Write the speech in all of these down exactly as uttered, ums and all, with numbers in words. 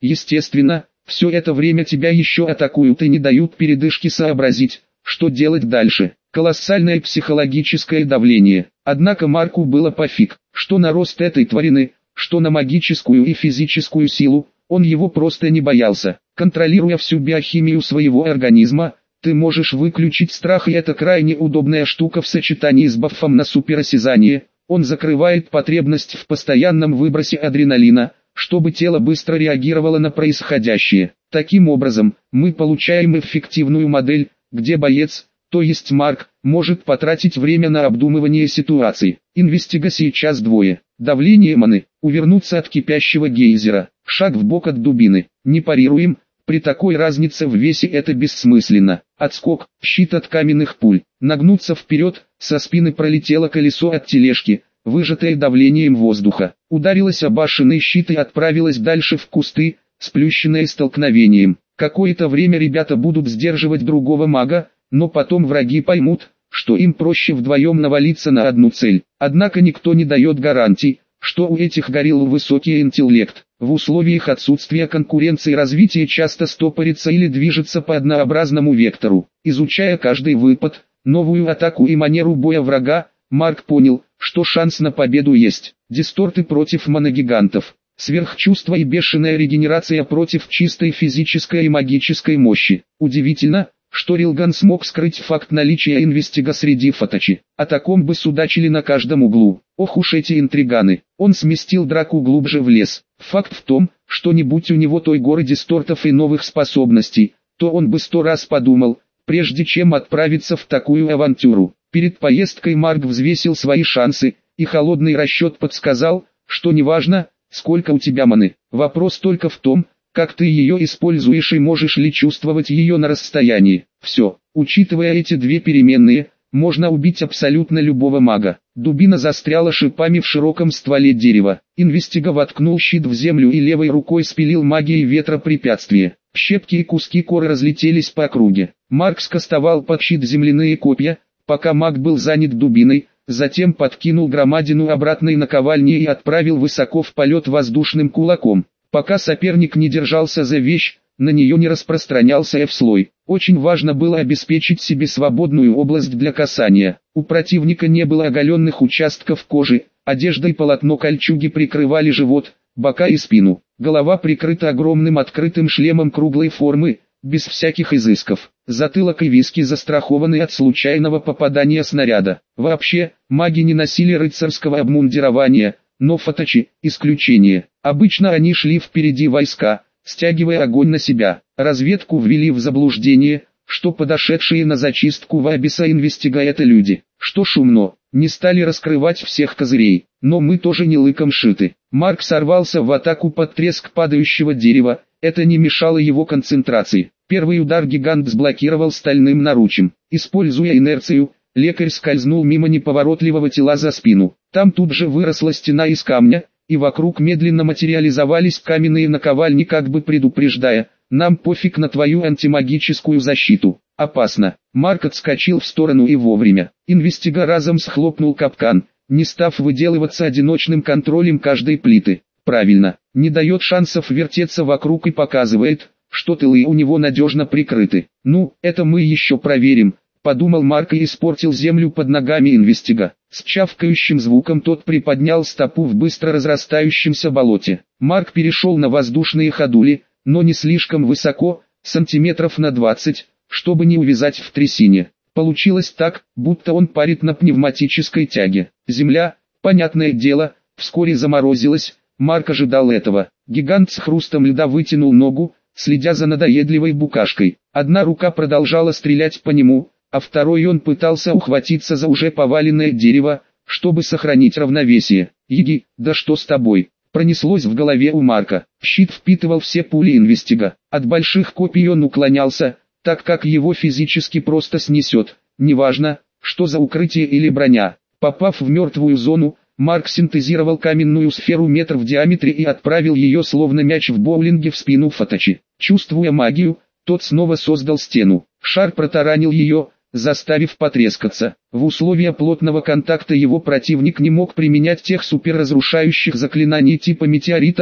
Естественно, все это время тебя еще атакуют и не дают передышки сообразить, что делать дальше. Колоссальное психологическое давление. Однако Марку было пофиг, что на рост этой тварины, что на магическую и физическую силу, он его просто не боялся. Контролируя всю биохимию своего организма, ты можешь выключить страх, и это крайне удобная штука в сочетании с бафом на суперосязание. Он закрывает потребность в постоянном выбросе адреналина, чтобы тело быстро реагировало на происходящее. Таким образом, мы получаем эффективную модель, где боец, то есть Марк, может потратить время на обдумывание ситуации. Инвестига сейчас двое. Давление маны, увернуться от кипящего гейзера, шаг вбок от дубины. Не парируем, при такой разнице в весе это бессмысленно. Отскок, щит от каменных пуль. Нагнуться вперед, со спины пролетело колесо от тележки, выжатое давлением воздуха. Ударилось о башенный щит и отправилось дальше в кусты, сплющенное столкновением. Какое-то время ребята будут сдерживать другого мага, но потом враги поймут, что им проще вдвоем навалиться на одну цель. Однако никто не дает гарантий, что у этих горилл высокий интеллект. В условиях отсутствия конкуренции развитие часто стопорится или движется по однообразному вектору. Изучая каждый выпад, новую атаку и манеру боя врага, Марк понял, что шанс на победу есть. Дисторты против моногигантов. Сверхчувство и бешеная регенерация против чистой физической и магической мощи. Удивительно, что Рилган смог скрыть факт наличия инвестига среди фоточи. О таком бы судачили на каждом углу. Ох уж эти интриганы. Он сместил драку глубже в лес. Факт в том, что не будь у него той горы дистортов и новых способностей, то он бы сто раз подумал, прежде чем отправиться в такую авантюру. Перед поездкой Марк взвесил свои шансы, и холодный расчет подсказал, что неважно, сколько у тебя маны. Вопрос только в том, как ты ее используешь и можешь ли чувствовать ее на расстоянии. Все, учитывая эти две переменные, можно убить абсолютно любого мага. Дубина застряла шипами в широком стволе дерева. Инвестига воткнул щит в землю и левой рукой спилил магией ветра препятствие. Щепки и куски коры разлетелись по округе. Марк скостовал под щит земляные копья, пока маг был занят дубиной, затем подкинул громадину обратной наковальни и отправил высоко в полет воздушным кулаком. Пока соперник не держался за вещь, на нее не распространялся F-слой. Очень важно было обеспечить себе свободную область для касания. У противника не было оголенных участков кожи, одежда и полотно кольчуги прикрывали живот, бока и спину. Голова прикрыта огромным открытым шлемом круглой формы, без всяких изысков. Затылок и виски застрахованы от случайного попадания снаряда. Вообще, маги не носили рыцарского обмундирования, но фоточи – исключение. Обычно они шли впереди войска, стягивая огонь на себя. Разведку ввели в заблуждение, что подошедшие на зачистку Вабиса инвестига это люди. Что шумно, не стали раскрывать всех козырей, но мы тоже не лыком шиты. Марк сорвался в атаку под треск падающего дерева, это не мешало его концентрации. Первый удар гигант сблокировал стальным наручем. Используя инерцию, лекарь скользнул мимо неповоротливого тела за спину. Там тут же выросла стена из камня, и вокруг медленно материализовались каменные наковальни, как бы предупреждая: нам пофиг на твою антимагическую защиту. Опасно. Марк отскочил в сторону и вовремя. Инвестига разом схлопнул капкан, не став выделываться одиночным контролем каждой плиты. Правильно, не дает шансов вертеться вокруг и показывает, что тылы у него надежно прикрыты. Ну, это мы еще проверим, подумал Марк и испортил землю под ногами инвестига. С чавкающим звуком тот приподнял стопу в быстро разрастающемся болоте. Марк перешел на воздушные ходули, но не слишком высоко, сантиметров на двадцать, чтобы не увязать в трясине. Получилось так, будто он парит на пневматической тяге. Земля, понятное дело, вскоре заморозилась. Марк ожидал этого. Гигант с хрустом льда вытянул ногу, следя за надоедливой букашкой. Одна рука продолжала стрелять по нему, а второй он пытался ухватиться за уже поваленное дерево, чтобы сохранить равновесие. «Еги, да что с тобой?» Пронеслось в голове у Марка. Щит впитывал все пули инвестига. От больших копий он уклонялся, так как его физически просто снесет. Неважно, что за укрытие или броня. Попав в мертвую зону, Марк синтезировал каменную сферу метр в диаметре и отправил ее словно мяч в боулинге в спину Фоточи. Чувствуя магию, тот снова создал стену. Шар протаранил ее, заставив потрескаться. В условия плотного контакта его противник не мог применять тех суперразрушающих заклинаний типа метеорита,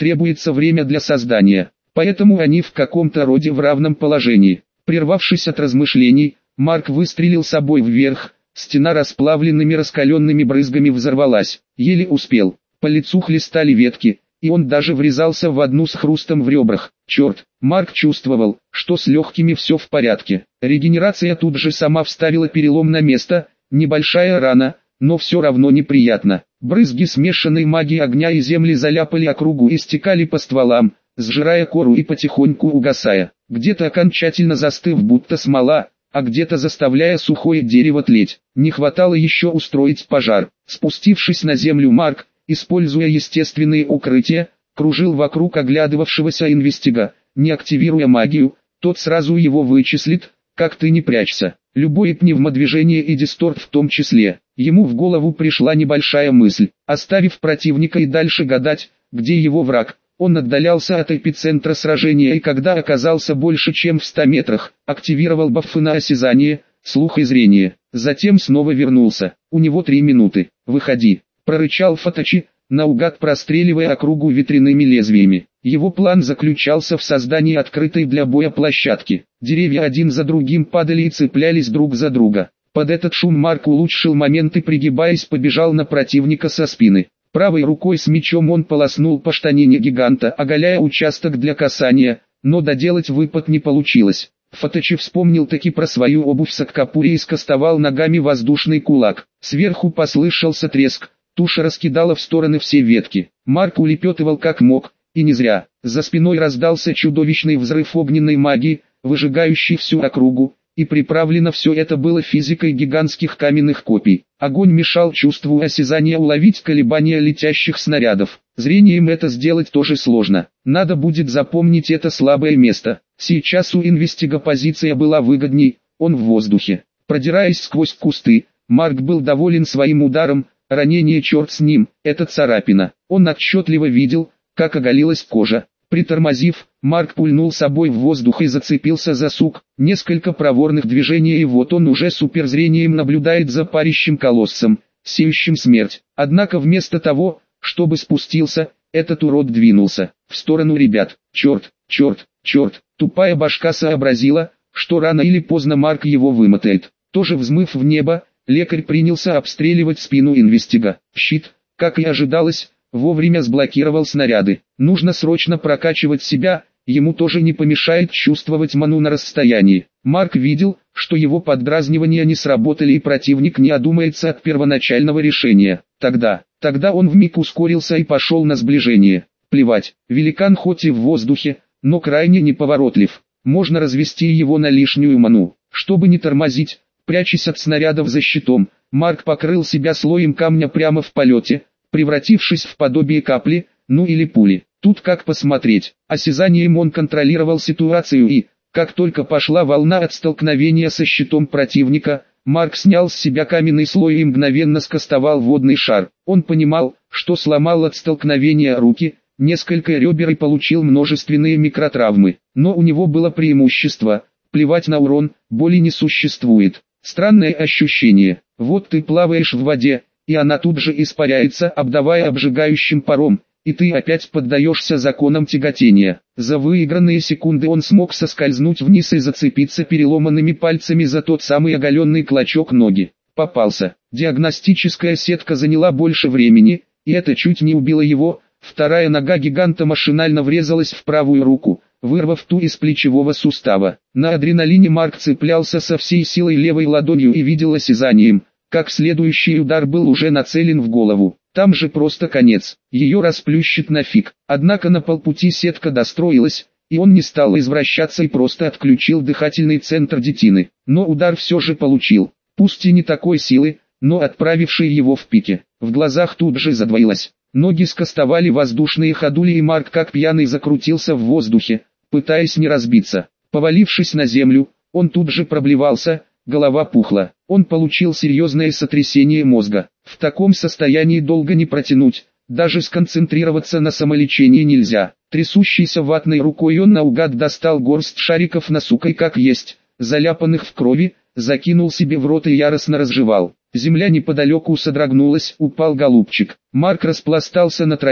требуется время для создания, поэтому они в каком-то роде в равном положении. Прервавшись от размышлений, Марк выстрелил собой вверх, стена расплавленными раскаленными брызгами взорвалась, еле успел, по лицу хлестали ветки, и он даже врезался в одну с хрустом в ребрах. Черт, Марк чувствовал, что с легкими все в порядке. Регенерация тут же сама вставила перелом на место, небольшая рана, но все равно неприятно. Брызги смешанной магии огня и земли заляпали округу и стекали по стволам, сжирая кору и потихоньку угасая, где-то окончательно застыв будто смола, а где-то заставляя сухое дерево тлеть. Не хватало еще устроить пожар. Спустившись на землю, Марк, используя естественные укрытия, кружил вокруг оглядывавшегося инвестига. Не активируя магию, тот сразу его вычислит, как ты не прячься. Любое пневмодвижение и дисторт в том числе. Ему в голову пришла небольшая мысль. Оставив противника и дальше гадать, где его враг, он отдалялся от эпицентра сражения и когда оказался больше чем в ста метрах, активировал баффы на осязание, слух и зрение. Затем снова вернулся. У него три минуты. «Выходи», — прорычал Фатачи, наугад простреливая округу ветряными лезвиями. Его план заключался в создании открытой для боя площадки. Деревья один за другим падали и цеплялись друг за друга. Под этот шум Марк улучшил момент и, пригибаясь, побежал на противника со спины. Правой рукой с мечом он полоснул по штанине гиганта, оголяя участок для касания, но доделать выпад не получилось. Фатачи вспомнил таки про свою обувь Саккапури и скостовал ногами воздушный кулак. Сверху послышался треск, туша раскидала в стороны все ветки. Марк улепетывал как мог, и не зря. За спиной раздался чудовищный взрыв огненной магии, выжигающий всю округу, и приправлено все это было физикой гигантских каменных копий. Огонь мешал чувству осязания уловить колебания летящих снарядов. Зрением это сделать тоже сложно. Надо будет запомнить это слабое место. Сейчас у инвестига позиция была выгодней, он в воздухе. Продираясь сквозь кусты, Марк был доволен своим ударом, ранение черт с ним, это царапина. Он отчетливо видел, как оголилась кожа. Притормозив, Марк пульнул собой в воздух и зацепился за сук. Несколько проворных движений и вот он уже суперзрением наблюдает за парящим колоссом, сеющим смерть. Однако вместо того, чтобы спустился, этот урод двинулся в сторону ребят. Черт, черт, черт, тупая башка сообразила, что рано или поздно Марк его вымотает. Тоже взмыв в небо, лекарь принялся обстреливать спину инвестига. Щит, как и ожидалось, вовремя сблокировал снаряды. Нужно срочно прокачивать себя, ему тоже не помешает чувствовать ману на расстоянии. Марк видел, что его поддразнивания не сработали и противник не одумается от первоначального решения. Тогда, тогда он вмиг ускорился и пошел на сближение. Плевать, великан хоть и в воздухе, но крайне неповоротлив. Можно развести его на лишнюю ману. Чтобы не тормозить, прячась от снарядов за щитом, Марк покрыл себя слоем камня прямо в полете, превратившись в подобие капли, ну или пули. Тут как посмотреть. Осязанием он контролировал ситуацию и, как только пошла волна от столкновения со щитом противника, Марк снял с себя каменный слой и мгновенно скостовал водный шар. Он понимал, что сломал от столкновения руки, несколько ребер и получил множественные микротравмы. Но у него было преимущество. Плевать на урон, боли не существует. Странное ощущение. Вот ты плаваешь в воде, и она тут же испаряется, обдавая обжигающим паром, и ты опять поддаешься законам тяготения. За выигранные секунды он смог соскользнуть вниз и зацепиться переломанными пальцами за тот самый оголенный клочок ноги. Попался. Диагностическая сетка заняла больше времени, и это чуть не убило его. Вторая нога гиганта машинально врезалась в правую руку, вырвав ту из плечевого сустава. На адреналине Марк цеплялся со всей силой левой ладонью и видел осязанием, как следующий удар был уже нацелен в голову. Там же просто конец, ее расплющит нафиг. Однако на полпути сетка достроилась, и он не стал извращаться и просто отключил дыхательный центр детины. Но удар все же получил, пусть и не такой силы, но отправивший его в пике. В глазах тут же задвоилось. Ноги скостовали воздушные ходули и Марк как пьяный закрутился в воздухе, пытаясь не разбиться. Повалившись на землю, он тут же проблевался, голова пухла. Он получил серьезное сотрясение мозга. В таком состоянии долго не протянуть, даже сконцентрироваться на самолечении нельзя. Трясущейся ватной рукой он наугад достал горсть шариков насукой как есть, заляпанных в крови, закинул себе в рот и яростно разжевал. Земля неподалеку содрогнулась, упал голубчик. Марк распластался на траве,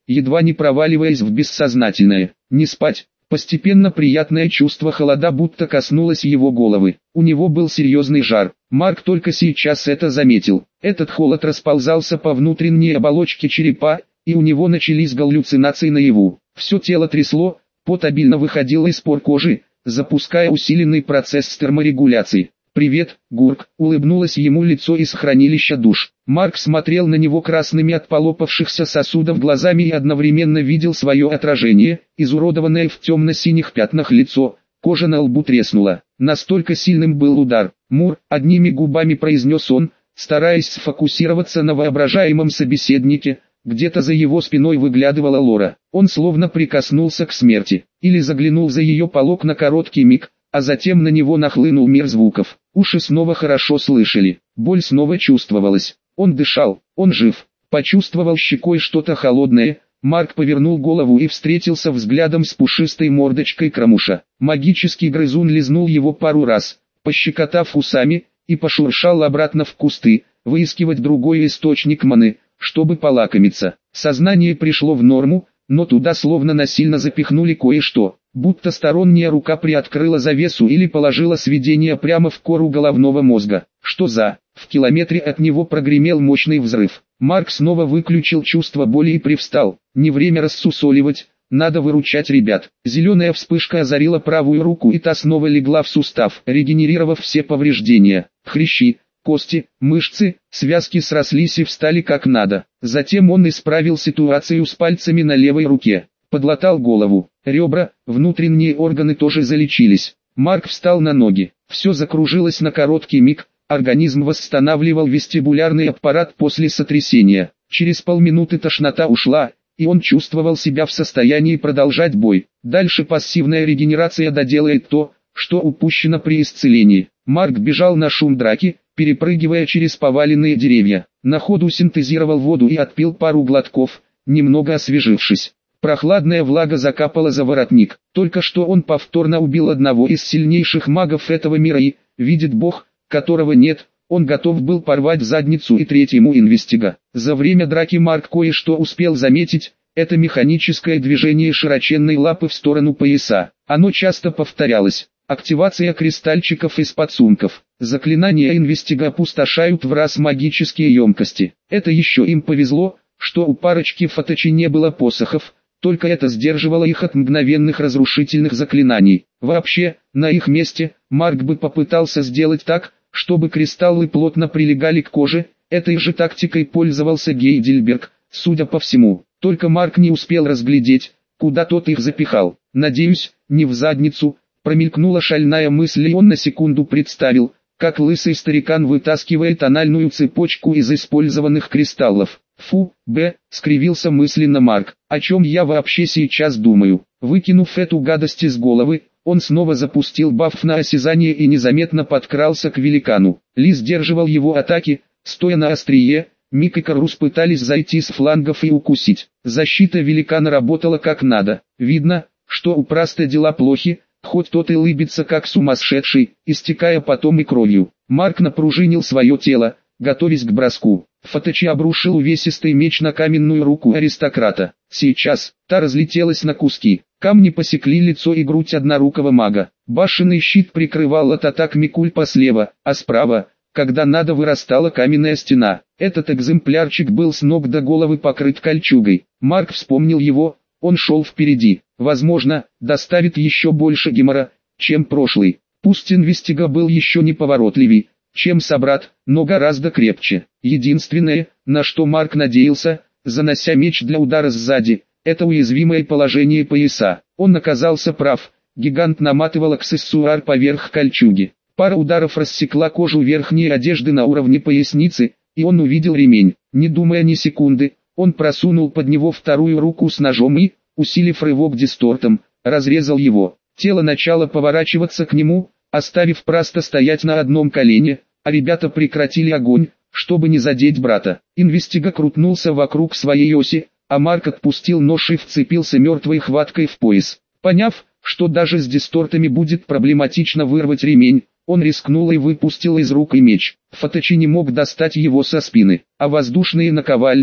едва не проваливаясь в бессознательное. Не спать. Постепенно приятное чувство холода будто коснулось его головы. У него был серьезный жар. Марк только сейчас это заметил. Этот холод расползался по внутренней оболочке черепа, и у него начались галлюцинации наяву. Все тело трясло, пот обильно выходил из пор кожи, запуская усиленный процесс терморегуляции. «Привет, Гурк», — улыбнулось ему лицо из хранилища душ. Марк смотрел на него красными от полопавшихся сосудов глазами и одновременно видел свое отражение, изуродованное в темно-синих пятнах лицо, кожа на лбу треснула. Настолько сильным был удар. «Мур», — одними губами произнес он, стараясь сфокусироваться на воображаемом собеседнике. Где-то за его спиной выглядывала Лора. Он словно прикоснулся к смерти, или заглянул за ее полог на короткий миг, а затем на него нахлынул мир звуков. Уши снова хорошо слышали, боль снова чувствовалась. Он дышал, он жив. Почувствовал щекой что-то холодное. Марк повернул голову и встретился взглядом с пушистой мордочкой Крамуша. Магический грызун лизнул его пару раз, пощекотав усами, и пошуршал обратно в кусты, выискивать другой источник маны, чтобы полакомиться. Сознание пришло в норму, но туда словно насильно запихнули кое-что, будто сторонняя рука приоткрыла завесу или положила сведение прямо в кору головного мозга. Что за... В километре от него прогремел мощный взрыв. Марк снова выключил чувство боли и привстал. Не время рассусоливать, надо выручать ребят. Зеленая вспышка озарила правую руку, и та снова легла в сустав, регенерировав все повреждения. Хрящи, кости, мышцы, связки срослись и встали как надо. Затем он исправил ситуацию с пальцами на левой руке. Подлатал голову, ребра, внутренние органы тоже залечились. Марк встал на ноги. Все закружилось на короткий миг. Организм восстанавливал вестибулярный аппарат после сотрясения. Через полминуты тошнота ушла, и он чувствовал себя в состоянии продолжать бой. Дальше пассивная регенерация доделает то, что упущено при исцелении. Марк бежал на шум драки, перепрыгивая через поваленные деревья. На ходу синтезировал воду и отпил пару глотков, немного освежившись. Прохладная влага закапала за воротник. Только что он повторно убил одного из сильнейших магов этого мира и, видит Бог, которого нет, он готов был порвать задницу и третьему инвестига. За время драки Марк кое-что успел заметить, это механическое движение широченной лапы в сторону пояса. Оно часто повторялось. Активация кристальчиков из подсумков. Заклинания инвестига опустошают в раз магические емкости. Это еще им повезло, что у парочки Фатачи не было посохов, только это сдерживало их от мгновенных разрушительных заклинаний. Вообще, на их месте, Марк бы попытался сделать так, чтобы кристаллы плотно прилегали к коже. Этой же тактикой пользовался Гейдельберг, судя по всему. Только Марк не успел разглядеть, куда тот их запихал. «Надеюсь, не в задницу», промелькнула шальная мысль, и он на секунду представил, как лысый старикан вытаскивает анальную цепочку из использованных кристаллов. «Фу, б», скривился мысленно Марк, «о чем я вообще сейчас думаю?» Выкинув эту гадость из головы, он снова запустил баф на осязание и незаметно подкрался к великану. Ли сдерживал его атаки, стоя на острие. Мик и Карус пытались зайти с флангов и укусить. Защита великана работала как надо. Видно, что у Праста дела плохи, хоть тот и лыбится как сумасшедший, истекая потом и кровью. Марк напружинил свое тело, готовясь к броску. Фатачи обрушил увесистый меч на каменную руку аристократа. Сейчас, та разлетелась на куски. Камни посекли лицо и грудь однорукого мага. Башенный щит прикрывал от атак Микульпа слева, а справа, когда надо, вырастала каменная стена. Этот экземплярчик был с ног до головы покрыт кольчугой. Марк вспомнил его, он шел впереди. Возможно, доставит еще больше гемора, чем прошлый. Пусть инвестига был еще неповоротливей, чем собрат, но гораздо крепче. Единственное, на что Марк надеялся, занося меч для удара сзади, это уязвимое положение пояса. Он оказался прав, гигант наматывал аксессуар поверх кольчуги. Пара ударов рассекла кожу верхней одежды на уровне поясницы, и он увидел ремень. Не думая ни секунды, он просунул под него вторую руку с ножом и, усилив рывок дистортом, разрезал его. Тело начало поворачиваться к нему, оставив Праста стоять на одном колене, а ребята прекратили огонь, чтобы не задеть брата. Инвестига крутнулся вокруг своей оси, а Марк отпустил нож и вцепился мертвой хваткой в пояс. Поняв, что даже с дистортами будет проблематично вырвать ремень, он рискнул и выпустил из рук и меч. Фатачи не мог достать его со спины, а воздушные наковальни,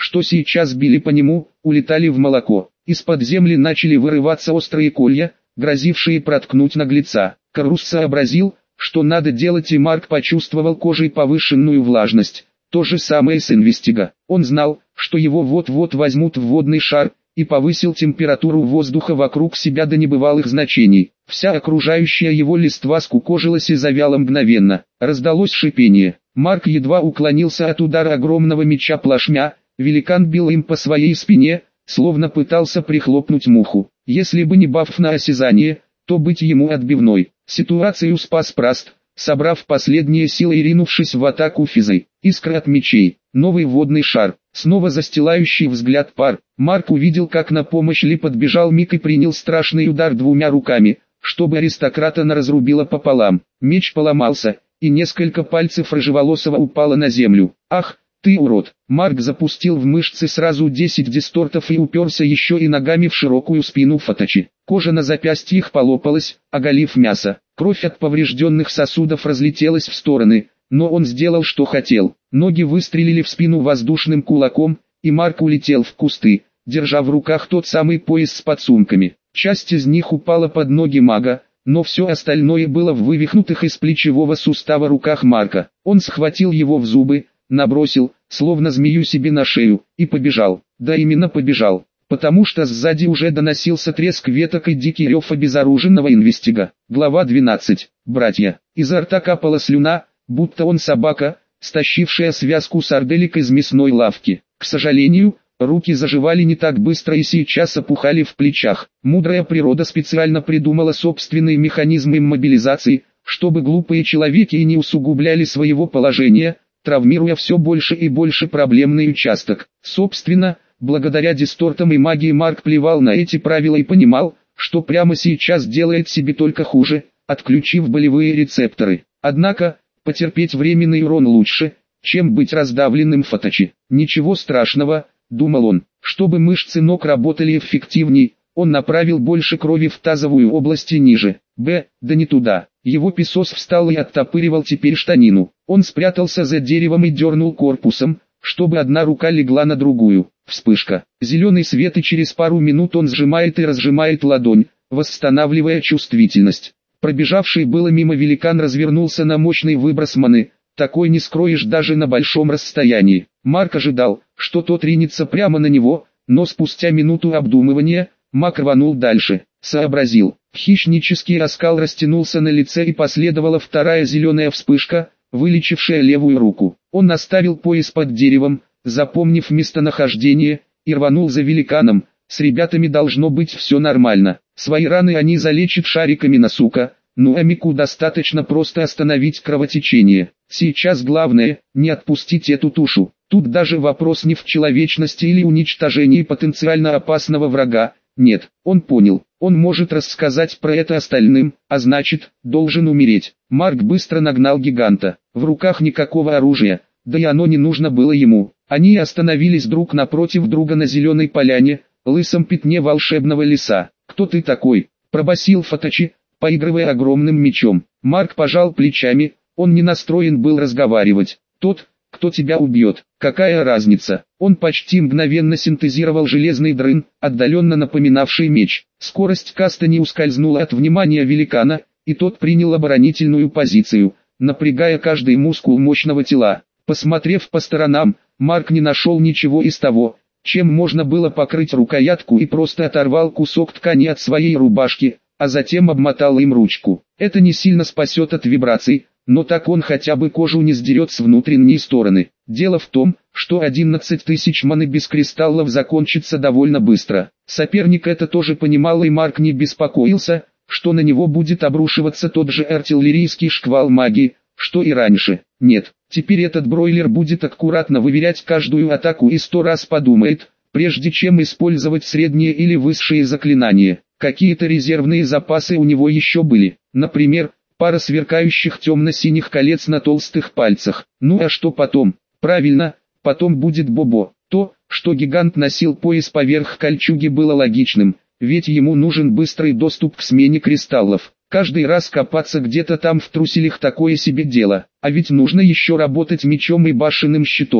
что сейчас били по нему, улетали в молоко. Из-под земли начали вырываться острые колья, грозившие проткнуть наглеца. Карус сообразил, что надо делать, и Марк почувствовал кожей повышенную влажность. То же самое с Инвестиго. Он знал, что его вот-вот возьмут в водный шар, и повысил температуру воздуха вокруг себя до небывалых значений. Вся окружающая его листва скукожилась и завяла мгновенно. Раздалось шипение. Марк едва уклонился от удара огромного меча плашмя. Великан бил им по своей спине, словно пытался прихлопнуть муху. Если бы не баф на осязание, то быть ему отбивной. Ситуацию спас Праст, собрав последние силы и ринувшись в атаку физой. Искра от мечей, новый водный шар, снова застилающий взгляд пар. Марк увидел, как на помощь Ли подбежал Мик и принял страшный удар двумя руками, чтобы аристократа разрубило пополам. Меч поломался, и несколько пальцев рыжеволосого упало на землю. «Ах, ты урод!» Марк запустил в мышцы сразу десять дистортов и уперся еще и ногами в широкую спину Фатачи. Кожа на запястьях полопалась, оголив мясо. Кровь от поврежденных сосудов разлетелась в стороны, но он сделал, что хотел. Ноги выстрелили в спину воздушным кулаком, и Марк улетел в кусты, держа в руках тот самый пояс с подсумками. Часть из них упала под ноги мага, но все остальное было в вывихнутых из плечевого сустава руках Марка. Он схватил его в зубы, набросил, словно змею себе на шею, и побежал. Да, именно побежал, потому что сзади уже доносился треск веток и дикий рев обезоруженного Инвестиго. Глава двенадцать. Братья. Изо рта капала слюна, будто он собака, стащившая связку сарделек из мясной лавки. К сожалению, руки заживали не так быстро и сейчас опухали в плечах. Мудрая природа специально придумала собственные механизмы иммобилизации, чтобы глупые человеки и не усугубляли своего положения, травмируя все больше и больше проблемный участок. Собственно, благодаря дистортам и магии Марк плевал на эти правила и понимал, что прямо сейчас делает себе только хуже, отключив болевые рецепторы. Однако, потерпеть временный урон лучше, чем быть раздавленным Фатачи. Ничего страшного, думал он, чтобы мышцы ног работали эффективней, он направил больше крови в тазовую область и ниже. Б, да не туда. Его песос встал и оттопыривал теперь штанину. Он спрятался за деревом и дернул корпусом, чтобы одна рука легла на другую. Вспышка. Зеленый свет, и через пару минут он сжимает и разжимает ладонь, восстанавливая чувствительность. Пробежавший было мимо великан развернулся на мощный выброс маны. Такой не скроешь даже на большом расстоянии. Марк ожидал, что тот ринется прямо на него, но спустя минуту обдумывания, маг рванул дальше. Сообразил. Хищнический оскал растянулся на лице, и последовала вторая зеленая вспышка, вылечившая левую руку. Он наставил пояс под деревом, запомнив местонахождение, и рванул за великаном. С ребятами должно быть все нормально. Свои раны они залечат шариками на сука, ну а Мику достаточно просто остановить кровотечение. Сейчас главное, не отпустить эту тушу. Тут даже вопрос не в человечности или уничтожении потенциально опасного врага. Нет, он понял, он может рассказать про это остальным, а значит, должен умереть. Марк быстро нагнал гиганта. В руках никакого оружия, да и оно не нужно было ему. Они остановились друг напротив друга на зеленой поляне, лысом пятне волшебного леса. «Кто ты такой?» – пробасил Фатачи, поигрывая огромным мечом. Марк пожал плечами, он не настроен был разговаривать. «Тот, кто тебя убьет, какая разница?» Он почти мгновенно синтезировал железный дрын, отдаленно напоминавший меч. Скорость каста не ускользнула от внимания великана, и тот принял оборонительную позицию, напрягая каждый мускул мощного тела. Посмотрев по сторонам, Марк не нашел ничего из того, чем можно было покрыть рукоятку, и просто оторвал кусок ткани от своей рубашки, а затем обмотал им ручку. Это не сильно спасет от вибраций, но так он хотя бы кожу не сдерет с внутренней стороны. Дело в том, что одиннадцать тысяч маны без кристаллов закончится довольно быстро. Соперник это тоже понимал, и Марк не беспокоился, что на него будет обрушиваться тот же артиллерийский шквал магии, что и раньше. Нет, теперь этот бройлер будет аккуратно выверять каждую атаку и сто раз подумает, прежде чем использовать средние или высшие заклинания. Какие-то резервные запасы у него еще были, например, пара сверкающих темно-синих колец на толстых пальцах. Ну а что потом? Правильно, потом будет Бобо. То, что гигант носил пояс поверх кольчуги, было логичным, ведь ему нужен быстрый доступ к смене кристаллов. Каждый раз копаться где-то там в труселях такое себе дело, а ведь нужно еще работать мечом и башенным щитом.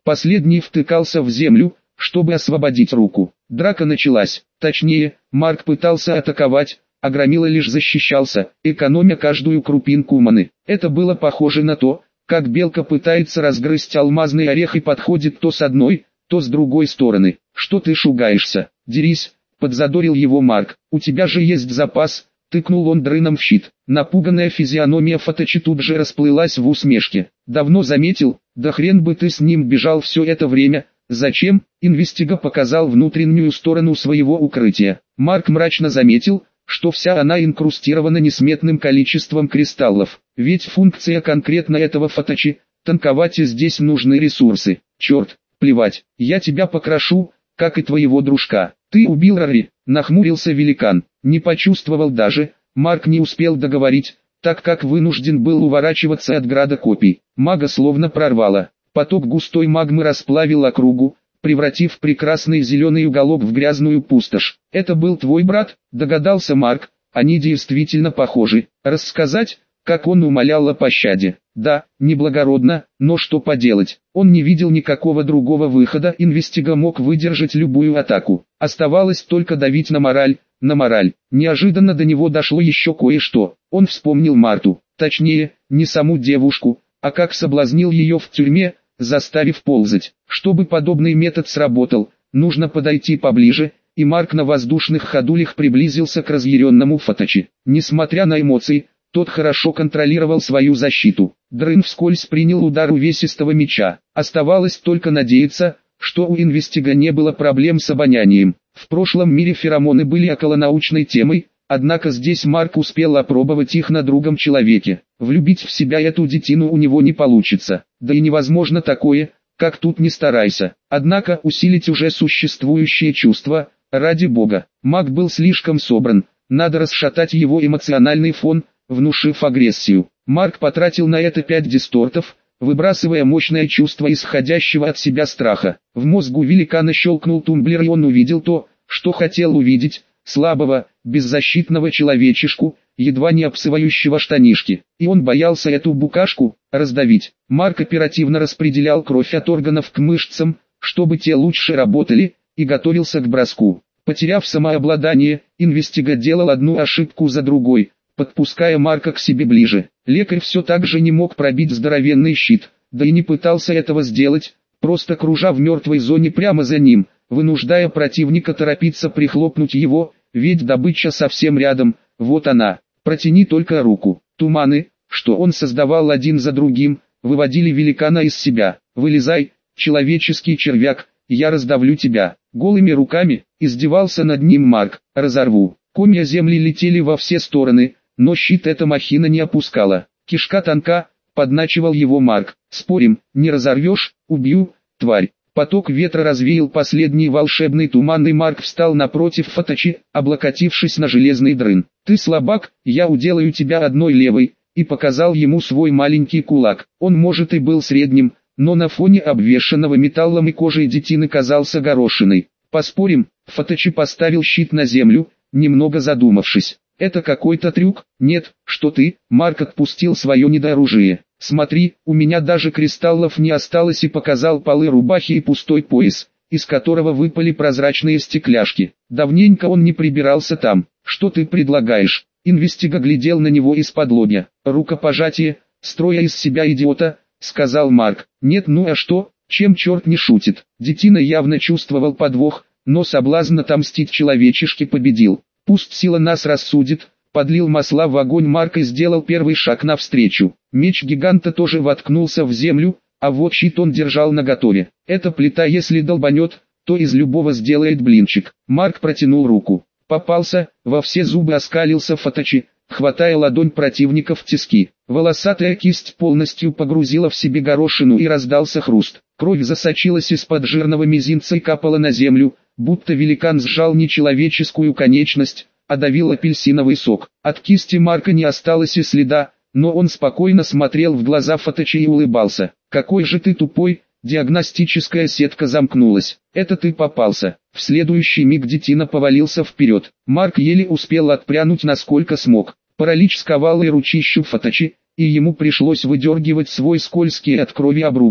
Последний втыкался в землю, чтобы освободить руку. Драка началась. Точнее, Марк пытался атаковать, а Громила лишь защищался, экономя каждую крупинку маны. Это было похоже на то, как белка пытается разгрызть алмазный орех и подходит то с одной, то с другой стороны. «Что ты шугаешься? Дерись!» — подзадорил его Марк. «У тебя же есть запас!» — тыкнул он дрыном в щит. Напуганная физиономия Фатачи тут же расплылась в усмешке. «Давно заметил? Да хрен бы ты с ним бежал все это время!» «Зачем?» — Инвестига показал внутреннюю сторону своего укрытия. Марк мрачно заметил, что вся она инкрустирована несметным количеством кристаллов. Ведь функция конкретно этого Фатачи — танковать, и здесь нужны ресурсы. Черт, плевать, я тебя покрошу, как и твоего дружка. Ты убил Рари, нахмурился великан. Не почувствовал даже, Марк не успел договорить, так как вынужден был уворачиваться от града копий. Мага словно прорвало. Поток густой магмы расплавил округу, превратив прекрасный зеленый уголок в грязную пустошь. «Это был твой брат?» – догадался Марк. «Они действительно похожи. Рассказать, как он умолял о пощаде?» «Да, неблагородно, но что поделать?» Он не видел никакого другого выхода. Инвестига мог выдержать любую атаку. Оставалось только давить на мораль, на мораль. Неожиданно до него дошло еще кое-что. Он вспомнил Марту. Точнее, не саму девушку, а как соблазнил ее в тюрьме, заставив ползать. Чтобы подобный метод сработал, нужно подойти поближе, и Марк на воздушных ходулях приблизился к разъяренному Фатачи. Несмотря на эмоции, тот хорошо контролировал свою защиту. Дрын вскользь принял удар увесистого меча. Оставалось только надеяться, что у Инвестига не было проблем с обонянием. В прошлом мире феромоны были околонаучной темой, однако здесь Марк успел опробовать их на другом человеке. Влюбить в себя эту детину у него не получится, да и невозможно такое, как тут не старайся. Однако усилить уже существующие чувства, ради бога. Маг был слишком собран, надо расшатать его эмоциональный фон, внушив агрессию. Марк потратил на это пять дистортов, выбрасывая мощное чувство исходящего от себя страха. В мозгу великана щелкнул тумблер, и он увидел то, что хотел увидеть: слабого, беззащитного человечишку, едва не обсывающего штанишки. И он боялся эту букашку раздавить. Марк оперативно распределял кровь от органов к мышцам, чтобы те лучше работали, и готовился к броску. Потеряв самообладание, Инвестига делал одну ошибку за другой, подпуская Марка к себе ближе. Лекарь все так же не мог пробить здоровенный щит, да и не пытался этого сделать, просто кружа в мертвой зоне прямо за ним, вынуждая противника торопиться прихлопнуть его, ведь добыча совсем рядом. Вот она, протяни только руку. Туманы, что он создавал один за другим, выводили великана из себя. «Вылезай, человеческий червяк, я раздавлю тебя». Голыми руками издевался над ним Марк. «Разорву». Комья земли летели во все стороны, но щит эта махина не опускала. «Кишка тонка», подначивал его Марк. «Спорим, не разорвешь? Убью, тварь». Поток ветра развеял последний волшебный туман, и Марк встал напротив Фатачи, облокотившись на железный дрын. «Ты слабак, я уделаю тебя одной левой», и показал ему свой маленький кулак. Он может и был средним, но на фоне обвешанного металлом и кожей детины казался горошиной. «Поспорим?» Фатачи поставил щит на землю, немного задумавшись. «Это какой-то трюк?» «Нет, что ты?» Марк отпустил свое недооружие. «Смотри, у меня даже кристаллов не осталось», и показал полы рубахи и пустой пояс, из которого выпали прозрачные стекляшки. Давненько он не прибирался там. «Что ты предлагаешь?» Инвестига глядел на него из-под-лобья. «Рукопожатие, строя из себя идиота», сказал Марк. «Нет, ну а что, чем черт не шутит?» Детина явно чувствовал подвох, но соблазн отомстить человечишке победил. «Пусть сила нас рассудит», подлил масла в огонь Марк и сделал первый шаг навстречу. Меч гиганта тоже воткнулся в землю, а вот щит он держал наготове. Эта плита, если долбанет, то из любого сделает блинчик. Марк протянул руку. Попался, во все зубы оскалился Фатачи, хватая ладонь противника в тиски. Волосатая кисть полностью погрузила в себе горошину, и раздался хруст. Кровь засочилась из-под жирного мизинца и капала на землю, будто великан сжал нечеловеческую конечность, а давил апельсиновый сок. От кисти Марка не осталось и следа, но он спокойно смотрел в глаза Фатачи и улыбался. «Какой же ты тупой!» Диагностическая сетка замкнулась. «Это ты попался». В следующий миг детина повалился вперед. Марк еле успел отпрянуть насколько смог. Паралич сковал и ручищу Фатачи, и ему пришлось выдергивать свой скользкий от крови обрубок.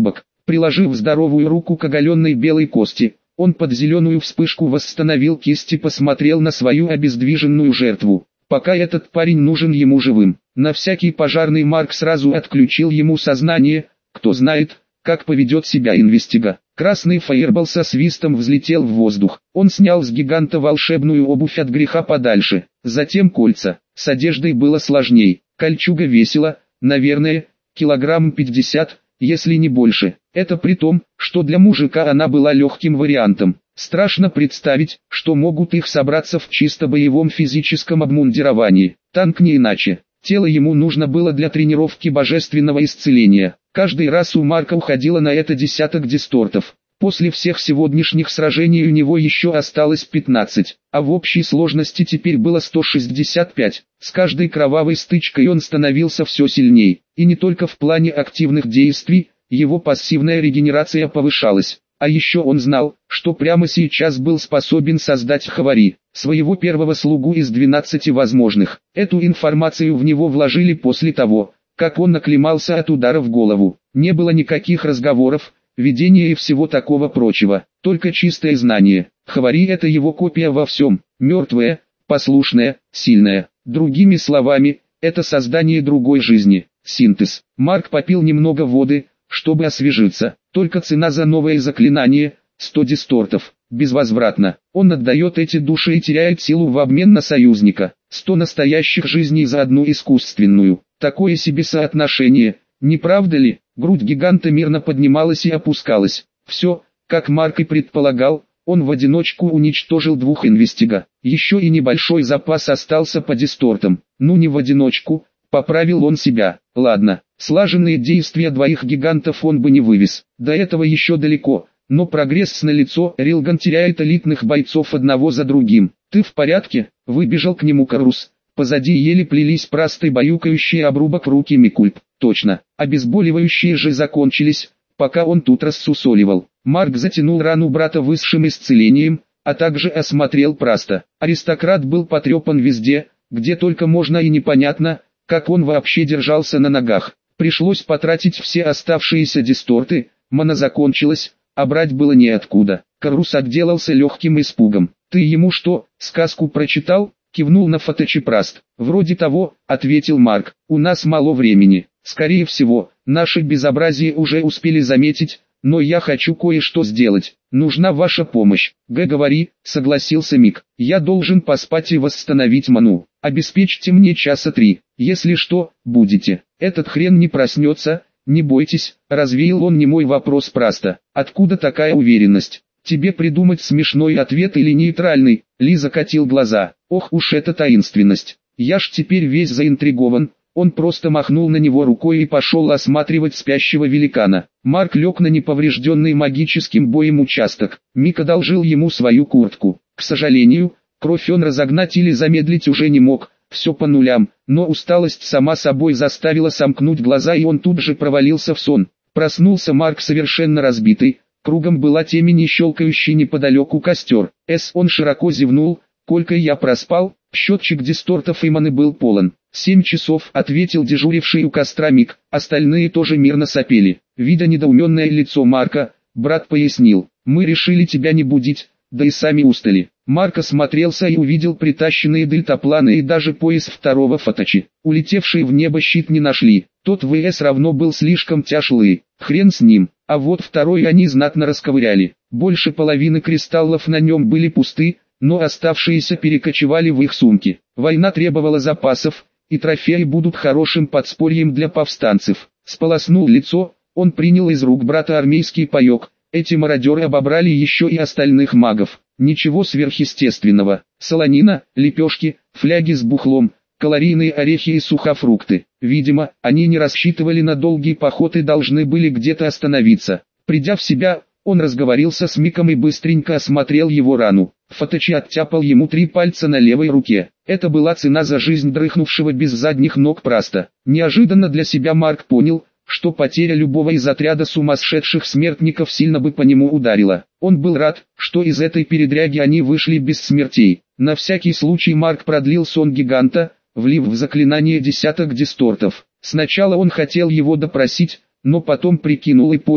Приложив здоровую руку к оголенной белой кости, он под зеленую вспышку восстановил кисть и посмотрел на свою обездвиженную жертву. Пока этот парень нужен ему живым. На всякий пожарный Марк сразу отключил ему сознание, кто знает, как поведет себя инвестига. Красный фаербол со свистом взлетел в воздух. Он снял с гиганта волшебную обувь от греха подальше. Затем кольца. С одеждой было сложней. Кольчуга весила, наверное, килограмм пятьдесят, если не больше. Это при том, что для мужика она была легким вариантом. Страшно представить, что могут их собраться в чисто боевом физическом обмундировании. Танк не иначе. Тело ему нужно было для тренировки божественного исцеления. Каждый раз у Марка уходило на это десяток дистортов. После всех сегодняшних сражений у него еще осталось пятнадцать, а в общей сложности теперь было сто шестьдесят пять. С каждой кровавой стычкой он становился все сильней. И не только в плане активных действий, его пассивная регенерация повышалась. А еще он знал, что прямо сейчас был способен создать Хавари, своего первого слугу из двенадцати возможных. Эту информацию в него вложили после того, как он оклемался от удара в голову. Не было никаких разговоров, видения и всего такого прочего, только чистое знание. Хавари — это его копия во всем, мертвая, послушная, сильная. Другими словами, это создание другой жизни, синтез. Марк попил немного воды, чтобы освежиться. Только цена за новое заклинание — сто дистортов, безвозвратно. Он отдает эти души и теряет силу в обмен на союзника. сто настоящих жизней за одну искусственную. Такое себе соотношение, не правда ли? Грудь гиганта мирно поднималась и опускалась. Все, как Марк и предполагал, он в одиночку уничтожил двух инвестига. Еще и небольшой запас остался по дистортам. Ну не в одиночку, поправил он себя. Ладно, слаженные действия двоих гигантов он бы не вывез. До этого еще далеко, но прогресс налицо. Рилган теряет элитных бойцов одного за другим. «Ты в порядке?» — выбежал к нему Карус. Позади еле плелись простой баюкающие обрубок руки Микульп. Точно, обезболивающие же закончились, пока он тут рассусоливал. Марк затянул рану брата высшим исцелением, а также осмотрел Праста. Аристократ был потрепан везде, где только можно, и непонятно, как он вообще держался на ногах. Пришлось потратить все оставшиеся дисторты, мана закончилась, а брать было неоткуда. Карус отделался легким испугом. «Ты ему что, сказку прочитал?» — кивнул на Фатачи Праст. «Вроде того», — ответил Марк. «У нас мало времени. Скорее всего, наши безобразие уже успели заметить, но я хочу кое-что сделать. Нужна ваша помощь». «Г, говори», — согласился Мик. «Я должен поспать и восстановить ману. Обеспечьте мне часа три. Если что, будете. Этот хрен не проснется, не бойтесь», — развеял он немой вопрос Праста. «Откуда такая уверенность? Тебе придумать смешной ответ или нейтральный?» Ли закатил глаза. «Ох уж эта таинственность. Я ж теперь весь заинтригован». Он просто махнул на него рукой и пошел осматривать спящего великана. Марк лег на неповрежденный магическим боем участок. Мик одолжил ему свою куртку. К сожалению, кровь он разогнать или замедлить уже не мог, все по нулям, но усталость сама собой заставила сомкнуть глаза, и он тут же провалился в сон. Проснулся Марк совершенно разбитый, кругом была темень и щелкающий неподалеку костер. С он широко зевнул. «Сколько я проспал?» Счетчик дистортов и маны был полон. «Семь часов», — ответил дежуривший у костра Мик, остальные тоже мирно сопели. Видя недоуменное лицо Марка, брат пояснил: «Мы решили тебя не будить, да и сами устали». Марк осмотрелся и увидел притащенные дельтапланы и даже пояс второго Фатачи. Улетевший в небо щит не нашли, тот ВС равно был слишком тяжелый, хрен с ним, а вот второй они знатно расковыряли. Больше половины кристаллов на нем были пусты, но оставшиеся перекочевали в их сумки. Война требовала запасов, и трофеи будут хорошим подспорьем для повстанцев. Сполоснул лицо, он принял из рук брата армейский паёк. Эти мародеры обобрали еще и остальных магов. Ничего сверхъестественного. Солонина, лепешки, фляги с бухлом, калорийные орехи и сухофрукты. Видимо, они не рассчитывали на долгий поход и должны были где-то остановиться. Придя в себя, он разговорился с Миком и быстренько осмотрел его рану. Фатачи оттяпал ему три пальца на левой руке. Это была цена за жизнь дрыхнувшего без задних ног Праста. Неожиданно для себя Марк понял, что потеря любого из отряда сумасшедших смертников сильно бы по нему ударила. Он был рад, что из этой передряги они вышли без смертей. На всякий случай Марк продлил сон гиганта, влив в заклинание десяток дистортов. Сначала он хотел его допросить, но потом прикинул и понял,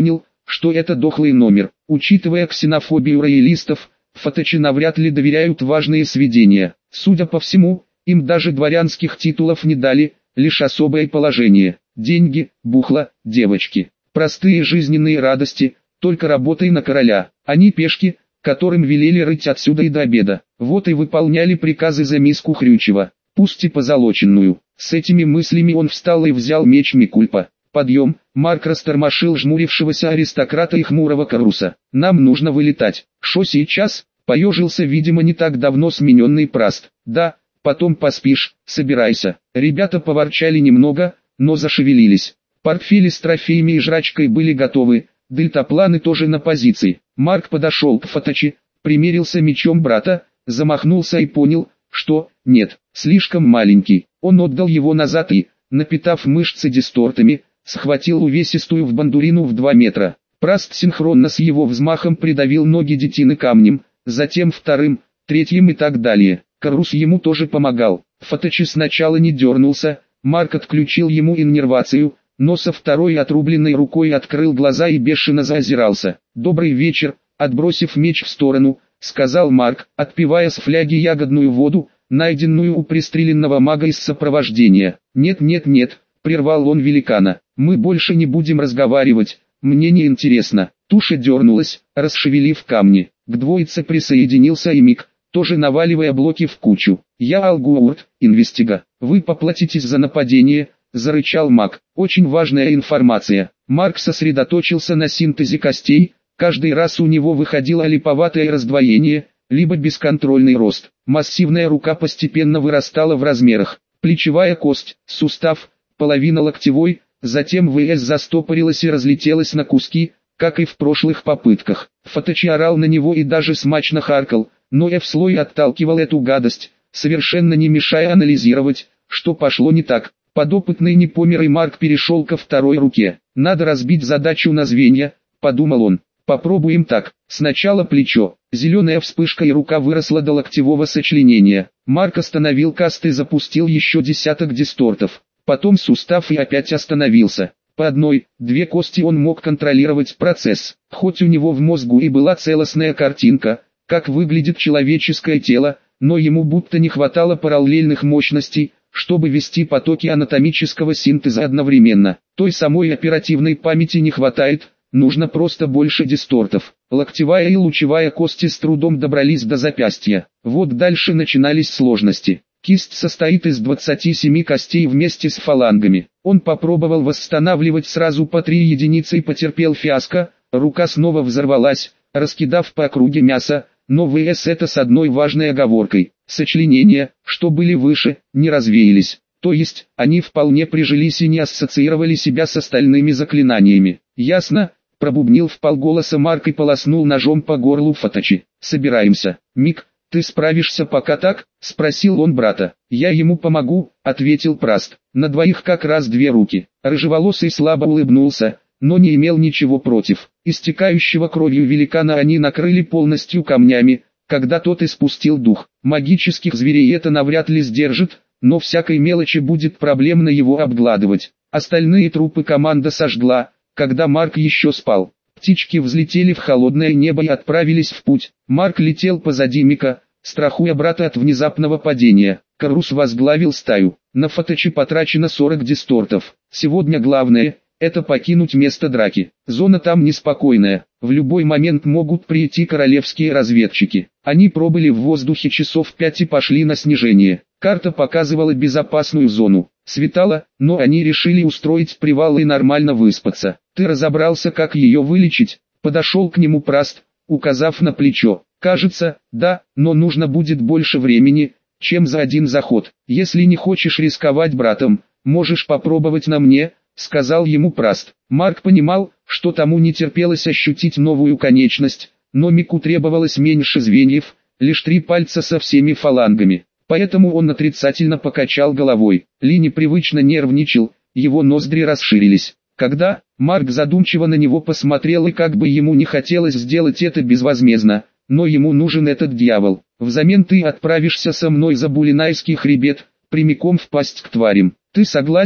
что это дохлый номер. Учитывая ксенофобию роялистов, Фоточи навряд ли доверяют важные сведения. Судя по всему, им даже дворянских титулов не дали, лишь особое положение. Деньги, бухло, девочки. Простые жизненные радости, только работай на короля. Они пешки, которым велели рыть отсюда и до обеда. Вот и выполняли приказы за миску хрючева, пусть и позолоченную. С этими мыслями он встал и взял меч Микульпа. «Подъем!» Марк растормошил жмурившегося аристократа и хмурого Каруса. «Нам нужно вылетать». «Шо сейчас?» — поежился, видимо, не так давно смененный Праст. «Да, потом поспишь, собирайся». Ребята поворчали немного, но зашевелились. Портфели с трофеями и жрачкой были готовы, дельтапланы тоже на позиции. Марк подошел к Фоточи, примерился мечом брата, замахнулся и понял, что, нет, слишком маленький. Он отдал его назад и, напитав мышцы дистортами, схватил увесистую в бандурину в два метра. Праст синхронно с его взмахом придавил ноги детины камнем, затем вторым, третьим и так далее. Карус ему тоже помогал. Фоточи сначала не дернулся, Марк отключил ему иннервацию, но со второй отрубленной рукой открыл глаза и бешено заозирался. «Добрый вечер», отбросив меч в сторону, сказал Марк, отпивая с фляги ягодную воду, найденную у пристреленного мага из сопровождения. «Нет-нет-нет», прервал он великана, «мы больше не будем разговаривать, мне не интересно». Туша дернулась, расшевелив камни. К двоице присоединился и Мик, тоже наваливая блоки в кучу. «Я Алгуурт, инвестига, вы поплатитесь за нападение», зарычал маг. «Очень важная информация». Марк сосредоточился на синтезе костей, каждый раз у него выходило липоватое раздвоение, либо бесконтрольный рост. Массивная рука постепенно вырастала в размерах. Плечевая кость, сустав, половина локтевой, затем ВС застопорилась и разлетелась на куски, как и в прошлых попытках. Фоточи орал на него и даже смачно харкал, но F-слой отталкивал эту гадость, совершенно не мешая анализировать, что пошло не так. Подопытный непомерый Марк перешел ко второй руке. «Надо разбить задачу на звенья», — подумал он. «Попробуем так. Сначала плечо». Зеленая вспышка и рука выросла до локтевого сочленения. Марк остановил каст и запустил еще десяток дистортов. Потом сустав и опять остановился. По одной, две кости он мог контролировать процесс. Хоть у него в мозгу и была целостная картинка, как выглядит человеческое тело, но ему будто не хватало параллельных мощностей, чтобы вести потоки анатомического синтеза одновременно. Той самой оперативной памяти не хватает, нужно просто больше дистортов. Локтевая и лучевая кости с трудом добрались до запястья. Вот дальше начинались сложности. Кисть состоит из двадцати семи костей вместе с фалангами. Он попробовал восстанавливать сразу по три единицы и потерпел фиаско, рука снова взорвалась, раскидав по округе мясо, но ВС это с одной важной оговоркой. Сочленения, что были выше, не развеялись. То есть, они вполне прижились и не ассоциировали себя с остальными заклинаниями. «Ясно», — пробубнил вполголоса Марк и полоснул ножом по горлу Фоточи. «Собираемся. Мик, ты справишься пока так?» — спросил он брата. «Я ему помогу», — ответил Праст. «На двоих как раз две руки». Рыжеволосый слабо улыбнулся, но не имел ничего против. Истекающего кровью великана они накрыли полностью камнями, когда тот испустил дух. Магических зверей это навряд ли сдержит, но всякой мелочи будет проблемно его обгладывать. Остальные трупы команда сожгла, когда Марк еще спал. Птички взлетели в холодное небо и отправились в путь. Марк летел позади Мика, страхуя брата от внезапного падения. Карус возглавил стаю. На Фоточи потрачено сорок дистортов. Сегодня главное — это покинуть место драки. Зона там неспокойная, в любой момент могут прийти королевские разведчики. Они пробыли в воздухе часов пять и пошли на снижение. Карта показывала безопасную зону. Светало, но они решили устроить привал и нормально выспаться. «Ты разобрался, как ее вылечить?» Подошел к нему Праст, указав на плечо. «Кажется, да, но нужно будет больше времени, чем за один заход. Если не хочешь рисковать братом, можешь попробовать на мне», — сказал ему Праст. Марк понимал, что тому не терпелось ощутить новую конечность, но Мику требовалось меньше звеньев, лишь три пальца со всеми фалангами. Поэтому он отрицательно покачал головой. Ли непривычно нервничал, его ноздри расширились. Когда Марк задумчиво на него посмотрел, и как бы ему не хотелось сделать это безвозмездно, но ему нужен этот дьявол. Взамен ты отправишься со мной за Булинайский хребет, прямиком в пасть к тварям. Ты согласен?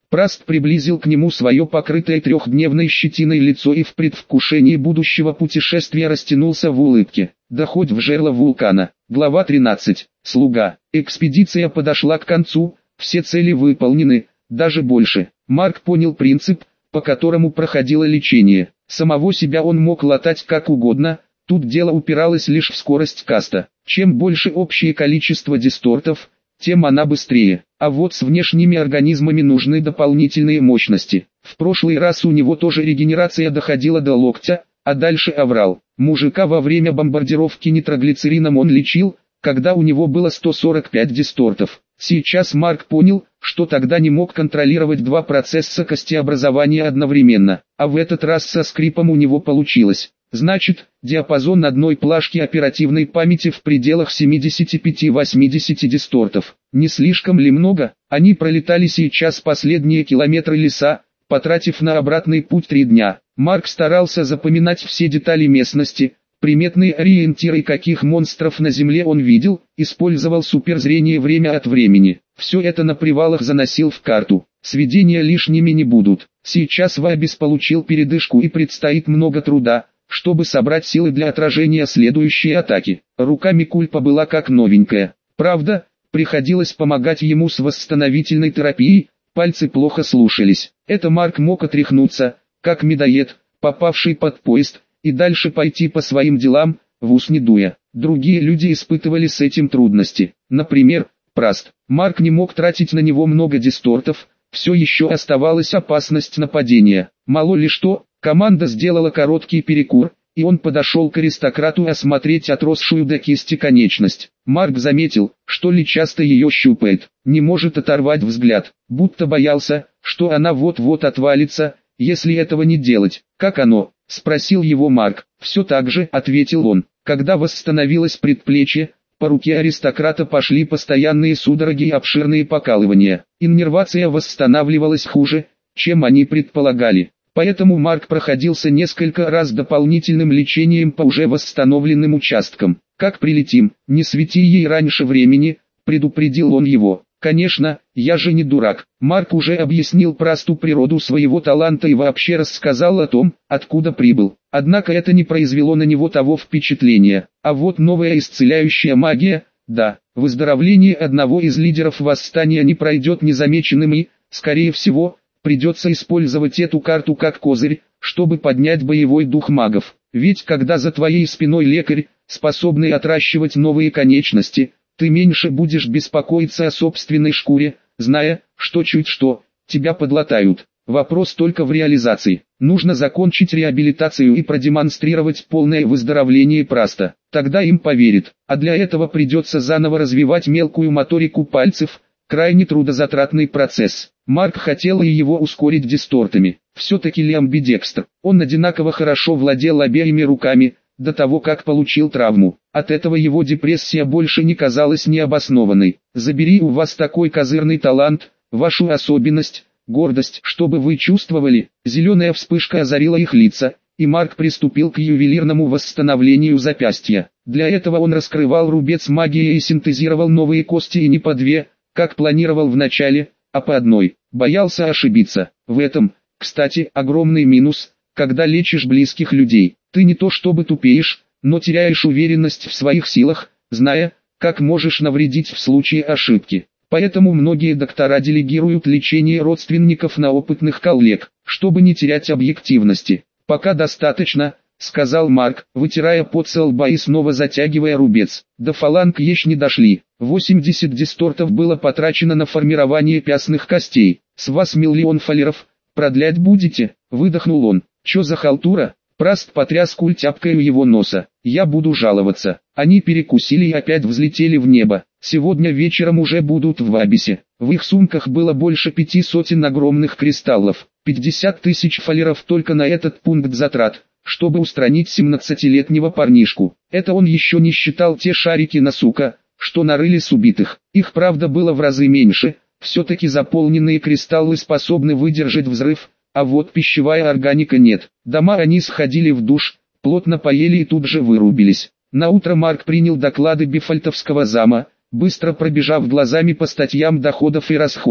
Праст приблизил к нему свое покрытое трехдневной щетиной лицо и в предвкушении будущего путешествия растянулся в улыбке. Да хоть в жерло вулкана. Глава тринадцать. Слуга. Экспедиция подошла к концу, все цели выполнены, даже больше. Марк понял принцип, по которому проходило лечение. Самого себя он мог латать как угодно, тут дело упиралось лишь в скорость каста. Чем больше общее количество дистортов, тем она быстрее. А вот с внешними организмами нужны дополнительные мощности. В прошлый раз у него тоже регенерация доходила до локтя, а дальше аврал. Мужика во время бомбардировки нитроглицерином он лечил, когда у него было сто сорок пять дистортов. Сейчас Марк понял, что тогда не мог контролировать два процесса костеобразования одновременно, а в этот раз со скрипом у него получилось. Значит, диапазон одной плашки оперативной памяти в пределах семидесяти пяти — восьмидесяти дистортов. Не слишком ли много? Они пролетали сейчас последние километры леса, потратив на обратный путь три дня. Марк старался запоминать все детали местности, приметные ориентиры, каких монстров на земле он видел, использовал суперзрение время от времени. Все это на привалах заносил в карту. Сведения лишними не будут. Сейчас Вабис получил передышку и предстоит много труда, чтобы собрать силы для отражения следующей атаки. Рука Микульпа была как новенькая. Правда, приходилось помогать ему с восстановительной терапией, пальцы плохо слушались. Это Марк мог отряхнуться, как медоед, попавший под поезд, и дальше пойти по своим делам, в ус не дуя. Другие люди испытывали с этим трудности. Например, Праст. Марк не мог тратить на него много дистортов, все еще оставалась опасность нападения. Мало ли что, команда сделала короткий перекур, и он подошел к аристократу осмотреть отросшую до кисти конечность. Марк заметил, что Ли часто ее щупает, не может оторвать взгляд, будто боялся, что она вот-вот отвалится, если этого не делать. «Как оно?» — спросил его Марк. «Все так же», — ответил он. Когда восстановилось предплечье, по руке аристократа пошли постоянные судороги и обширные покалывания. Иннервация восстанавливалась хуже, чем они предполагали. Поэтому Марк проходился несколько раз дополнительным лечением по уже восстановленным участкам. «Как прилетим, не свети ей раньше времени», — предупредил он его. «Конечно, я же не дурак». Марк уже объяснил Прасту природу своего таланта и вообще рассказал о том, откуда прибыл. Однако это не произвело на него того впечатления. А вот новая исцеляющая магия, да, выздоровление одного из лидеров восстания не пройдет незамеченным и, скорее всего, придется использовать эту карту как козырь, чтобы поднять боевой дух магов. Ведь когда за твоей спиной лекарь, способный отращивать новые конечности, ты меньше будешь беспокоиться о собственной шкуре, зная, что чуть что, тебя подлатают. Вопрос только в реализации. Нужно закончить реабилитацию и продемонстрировать полное выздоровление Праста. Тогда им поверят. А для этого придется заново развивать мелкую моторику пальцев, крайне трудозатратный процесс. Марк хотел и его ускорить дистортами. Все-таки Ли амбидекстр. Он одинаково хорошо владел обеими руками, до того как получил травму. От этого его депрессия больше не казалась необоснованной. Забери у вас такой козырный талант, вашу особенность, гордость, чтобы вы чувствовали. Зеленая вспышка озарила их лица, и Марк приступил к ювелирному восстановлению запястья. Для этого он раскрывал рубец магии и синтезировал новые кости и не по две, как планировал в начале, а по одной. Боялся ошибиться. В этом, кстати, огромный минус, когда лечишь близких людей. Ты не то чтобы тупеешь, но теряешь уверенность в своих силах, зная, как можешь навредить в случае ошибки. Поэтому многие доктора делегируют лечение родственников на опытных коллег, чтобы не терять объективности. «Пока достаточно», — сказал Марк, вытирая пот со лба и снова затягивая рубец. До фаланг еще не дошли. восемьдесят дистортов было потрачено на формирование пястных костей. «С вас миллион фалеров, продлять будете?» — выдохнул он. «Чё за халтура?» Праст потряс культяпкой у его носа. «Я буду жаловаться». Они перекусили и опять взлетели в небо. Сегодня вечером уже будут в Вабисе. В их сумках было больше пяти сотен огромных кристаллов. пятьдесят тысяч фалеров только на этот пункт затрат, чтобы устранить семнадцатилетнего парнишку. Это он еще не считал те шарики на сука, что нарыли с убитых. Их правда было в разы меньше, все-таки заполненные кристаллы способны выдержать взрыв, а вот пищевая органика нет. Дома они сходили в душ, плотно поели и тут же вырубились. Наутро Марк принял доклады Бифальтовского зама, быстро пробежав глазами по статьям доходов и расходов.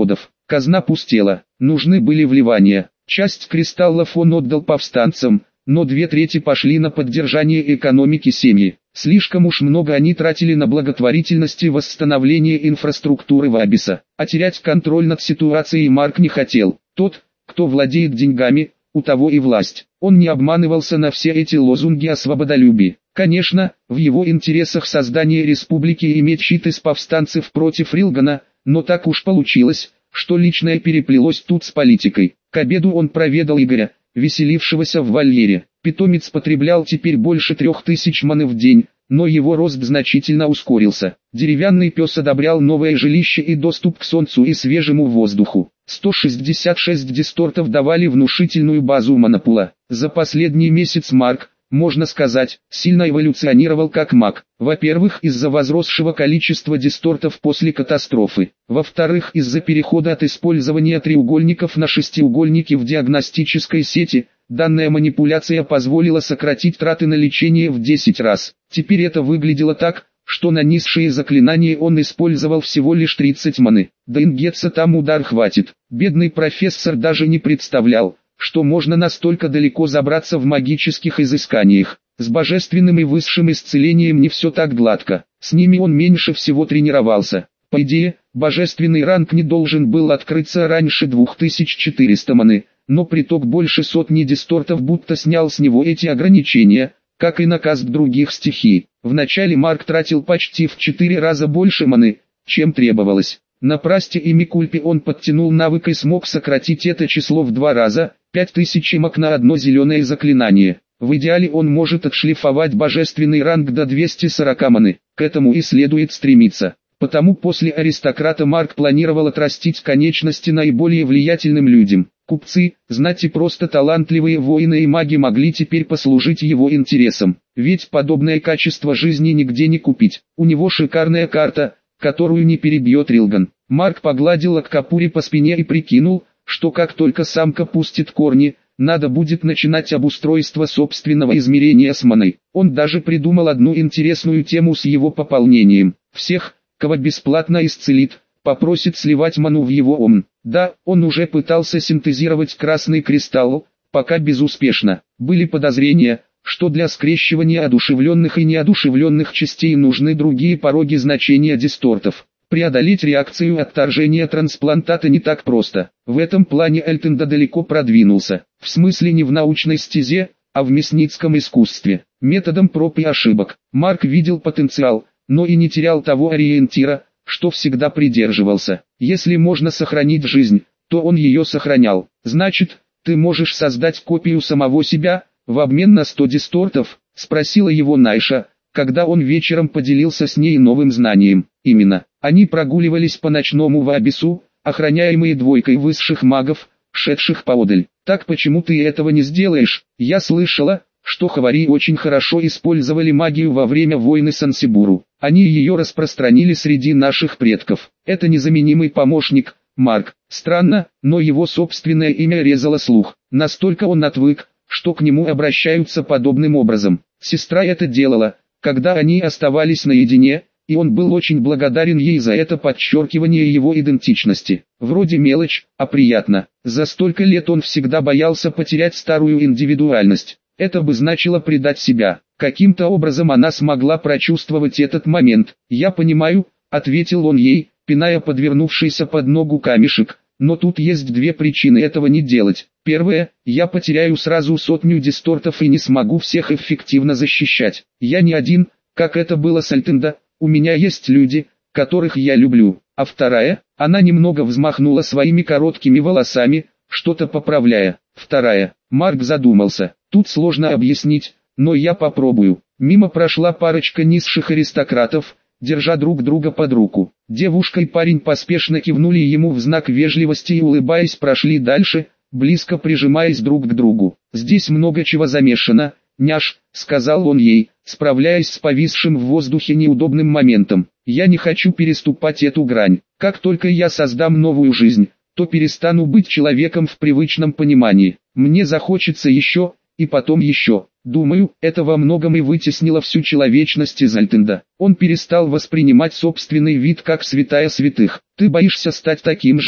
казна пустела, нужны были вливания. Часть кристаллов он отдал повстанцам, но две трети пошли на поддержание экономики семьи. Слишком уж много они тратили на благотворительность и восстановление инфраструктуры Вабиса. А терять контроль над ситуацией Марк не хотел. Тот, кто владеет деньгами, у того и власть. Он не обманывался на все эти лозунги о свободолюбии. Конечно, в его интересах создание республики и иметь щит из повстанцев против Рилгана, но так уж получилось, что личное переплелось тут с политикой. К обеду он проведал Игоря, веселившегося в вольере. Питомец потреблял теперь больше трех тысяч маны в день, но его рост значительно ускорился. Деревянный пес одобрял новое жилище и доступ к солнцу и свежему воздуху. сто шестьдесят шесть дистортов давали внушительную базу манопула. За последний месяц Марк, можно сказать, сильно эволюционировал как маг. Во-первых, из-за возросшего количества дистортов после катастрофы. Во-вторых, из-за перехода от использования треугольников на шестиугольники в диагностической сети. Данная манипуляция позволила сократить траты на лечение в десять раз. Теперь это выглядело так, что на низшие заклинания он использовал всего лишь тридцать маны. Да ингетса там удар хватит. Бедный профессор даже не представлял, что можно настолько далеко забраться в магических изысканиях. С божественным и высшим исцелением не все так гладко. С ними он меньше всего тренировался. По идее, божественный ранг не должен был открыться раньше двух тысяч четырёхсот маны, но приток больше сотни дистортов будто снял с него эти ограничения, как и на каст других стихий. Вначале Марк тратил почти в четыре раза больше маны, чем требовалось. На прасте и Микульпе он подтянул навык и смог сократить это число в два раза, пять тысяч мок на одно зеленое заклинание. В идеале он может отшлифовать божественный ранг до двухсот сорока маны, к этому и следует стремиться. Потому после аристократа Марк планировал отрастить конечности наиболее влиятельным людям. Купцы, знать и просто талантливые воины и маги могли теперь послужить его интересам. Ведь подобное качество жизни нигде не купить. У него шикарная карта, которую не перебьет Рилган. Марк погладил Аккапури по спине и прикинул, что как только самка пустит корни, надо будет начинать обустройство собственного измерения с маной. Он даже придумал одну интересную тему с его пополнением. Всех, кого бесплатно исцелит, попросит сливать ману в его ом. Да, он уже пытался синтезировать красный кристалл, пока безуспешно. Были подозрения, что для скрещивания одушевленных и неодушевленных частей нужны другие пороги значения дистортов. Преодолеть реакцию отторжения трансплантата не так просто. В этом плане Эльтенда далеко продвинулся. В смысле не в научной стезе, а в мясницком искусстве. Методом проб и ошибок. Марк видел потенциал, но и не терял того ориентира, что всегда придерживался. Если можно сохранить жизнь, то он ее сохранял. Значит, ты можешь создать копию самого себя, в обмен на сто дистортов, спросила его Найша, когда он вечером поделился с ней новым знанием. Именно. Они прогуливались по ночному Вабису, охраняемые двойкой высших магов, шедших поодаль. Так почему ты этого не сделаешь? Я слышала, что хавари очень хорошо использовали магию во время войны с Ансибуру. Они ее распространили среди наших предков. Это незаменимый помощник, Марк. Странно, но его собственное имя резало слух. Настолько он отвык, что к нему обращаются подобным образом. Сестра это делала, когда они оставались наедине, и он был очень благодарен ей за это подчеркивание его идентичности. Вроде мелочь, а приятно. За столько лет он всегда боялся потерять старую индивидуальность. Это бы значило предать себя. Каким-то образом она смогла прочувствовать этот момент. «Я понимаю», — ответил он ей, пиная подвернувшийся под ногу камешек. «Но тут есть две причины этого не делать. Первая, я потеряю сразу сотню дистортов и не смогу всех эффективно защищать. Я не один, как это было с Эльтенда, у меня есть люди, которых я люблю. А вторая, она немного взмахнула своими короткими волосами, что-то поправляя. Вторая, Марк задумался. Тут сложно объяснить, но я попробую. Мимо прошла парочка низших аристократов, держа друг друга под руку. Девушка и парень поспешно кивнули ему в знак вежливости и улыбаясь прошли дальше, близко прижимаясь друг к другу. «Здесь много чего замешано, няш», — сказал он ей, справляясь с повисшим в воздухе неудобным моментом. «Я не хочу переступать эту грань. Как только я создам новую жизнь, то перестану быть человеком в привычном понимании. Мне захочется еще, и потом еще. Думаю, это во многом и вытеснило всю человечность из Эльтенда. Он перестал воспринимать собственный вид как святая святых. Ты боишься стать таким же,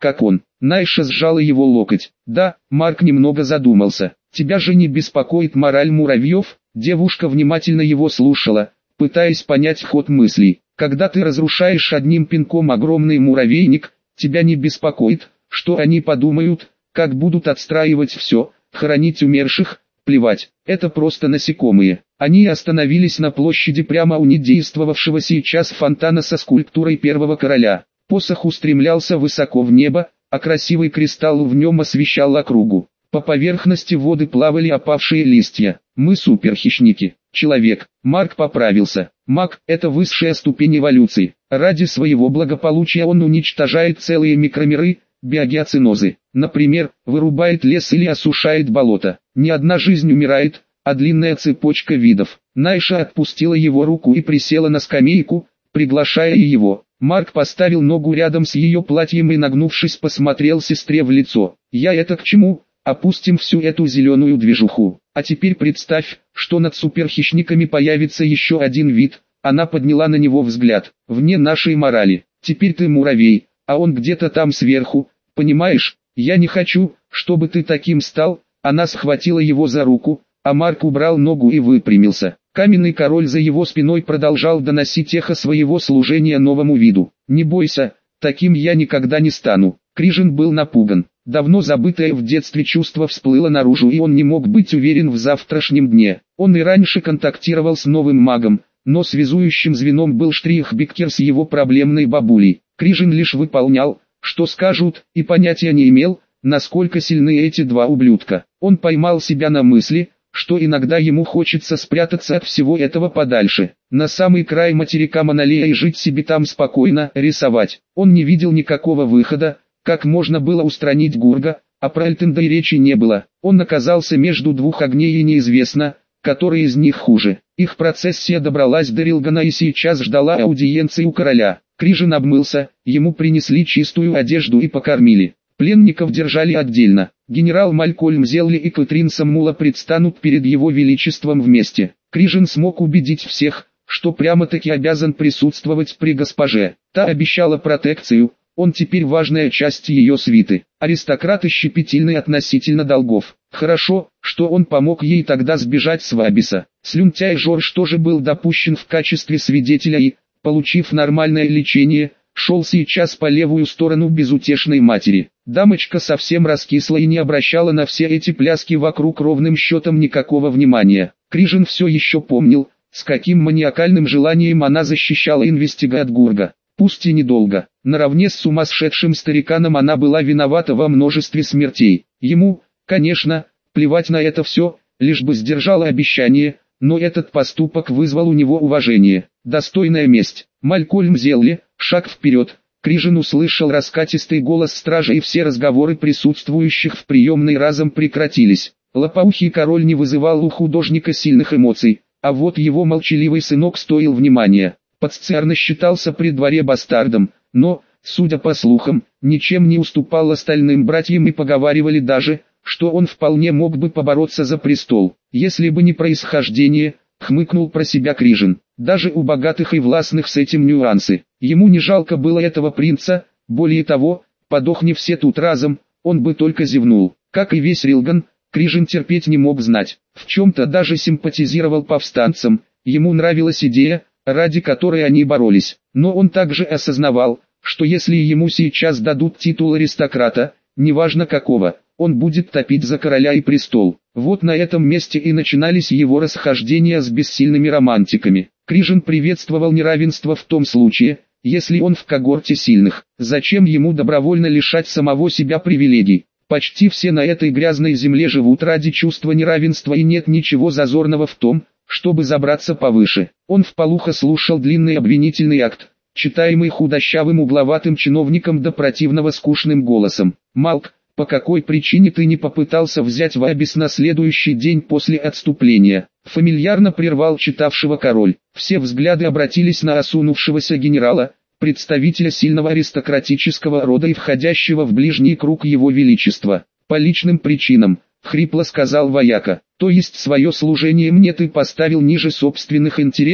как он. Найша сжала его локоть. Да, Марк немного задумался. Тебя же не беспокоит мораль муравьев? Девушка внимательно его слушала, пытаясь понять ход мыслей. Когда ты разрушаешь одним пинком огромный муравейник, тебя не беспокоит, что они подумают, как будут отстраивать все, хоронить умерших, плевать, это просто насекомые. Они остановились на площади прямо у недействовавшего сейчас фонтана со скульптурой первого короля. Посох устремлялся высоко в небо, а красивый кристалл в нем освещал округу. По поверхности воды плавали опавшие листья. Мы суперхищники. Человек. Марк поправился. Маг – это высшая ступень эволюции. Ради своего благополучия он уничтожает целые микромиры, биогеоцинозы. Например, вырубает лес или осушает болото. Ни одна жизнь умирает, а длинная цепочка видов. Найша отпустила его руку и присела на скамейку, приглашая его. Марк поставил ногу рядом с ее платьем и, нагнувшись, посмотрел сестре в лицо. «Я это к чему? Опустим всю эту зеленую движуху. А теперь представь, что над суперхищниками появится еще один вид». Она подняла на него взгляд. «Вне нашей морали. Теперь ты муравей, а он где-то там сверху. Понимаешь, я не хочу, чтобы ты таким стал». Она схватила его за руку, а Марк убрал ногу и выпрямился. Каменный король за его спиной продолжал доносить эхо своего служения новому виду. «Не бойся, таким я никогда не стану». Крижин был напуган. Давно забытое в детстве чувство всплыло наружу, и он не мог быть уверен в завтрашнем дне. Он и раньше контактировал с новым магом, но связующим звеном был Штрих Беккер с его проблемной бабулей. Крижин лишь выполнял, что скажут, и понятия не имел, насколько сильны эти два ублюдка. Он поймал себя на мысли, что иногда ему хочется спрятаться от всего этого подальше, на самый край материка Монолея и жить себе там спокойно, рисовать. Он не видел никакого выхода, как можно было устранить Гурга, а про Эльтенда и речи не было. Он оказался между двух огней и неизвестно, который из них хуже. Их процессия добралась до Рилгана и сейчас ждала аудиенции у короля. Крижин обмылся, ему принесли чистую одежду и покормили. Пленников держали отдельно. Генерал Малькольм Зелли и Кэтрин Саммула предстанут перед его величеством вместе. Крижин смог убедить всех, что прямо-таки обязан присутствовать при госпоже. Та обещала протекцию, он теперь важная часть ее свиты. Аристократ и щепетильный относительно долгов. Хорошо, что он помог ей тогда сбежать с Вабиса. Слюнтяй Жорж тоже был допущен в качестве свидетеля и, получив нормальное лечение, шел сейчас по левую сторону безутешной матери. Дамочка совсем раскисла и не обращала на все эти пляски вокруг ровным счетом никакого внимания. Крижин все еще помнил, с каким маниакальным желанием она защищала инвестига от Гурга. Пусть и недолго. Наравне с сумасшедшим стариканом она была виновата во множестве смертей. Ему, конечно, плевать на это все, лишь бы сдержала обещание, но этот поступок вызвал у него уважение. Достойная месть. Малькольм Зелли, шаг вперед. Крижин услышал раскатистый голос стража, и все разговоры присутствующих в приемной разом прекратились. Лопоухий король не вызывал у художника сильных эмоций, а вот его молчаливый сынок стоил внимания. Подсцерно считался при дворе бастардом, но, судя по слухам, ничем не уступал остальным братьям, и поговаривали даже, что он вполне мог бы побороться за престол, если бы не происхождение, хмыкнул про себя Крижин. Даже у богатых и властных с этим нюансы. Ему не жалко было этого принца, более того, подохни все тут разом, он бы только зевнул. Как и весь Рилган, Крижин терпеть не мог знать, в чем-то даже симпатизировал повстанцам, ему нравилась идея, ради которой они боролись, но он также осознавал, что если ему сейчас дадут титул аристократа, неважно какого, он будет топить за короля и престол. Вот на этом месте и начинались его расхождения с бессильными романтиками. Крижин приветствовал неравенство в том случае, если он в когорте сильных. Зачем ему добровольно лишать самого себя привилегий? Почти все на этой грязной земле живут ради чувства неравенства, и нет ничего зазорного в том, чтобы забраться повыше. Он вполуха слушал длинный обвинительный акт, читаемый худощавым угловатым чиновником до противного скучным голосом. «Малк, по какой причине ты не попытался взять Вабис на следующий день после отступления?» Фамильярно прервал читавшего король. Все взгляды обратились на осунувшегося генерала, представителя сильного аристократического рода и входящего в ближний круг его величества. «По личным причинам», — хрипло сказал вояка. «То есть свое служение мне ты поставил ниже собственных интересов?»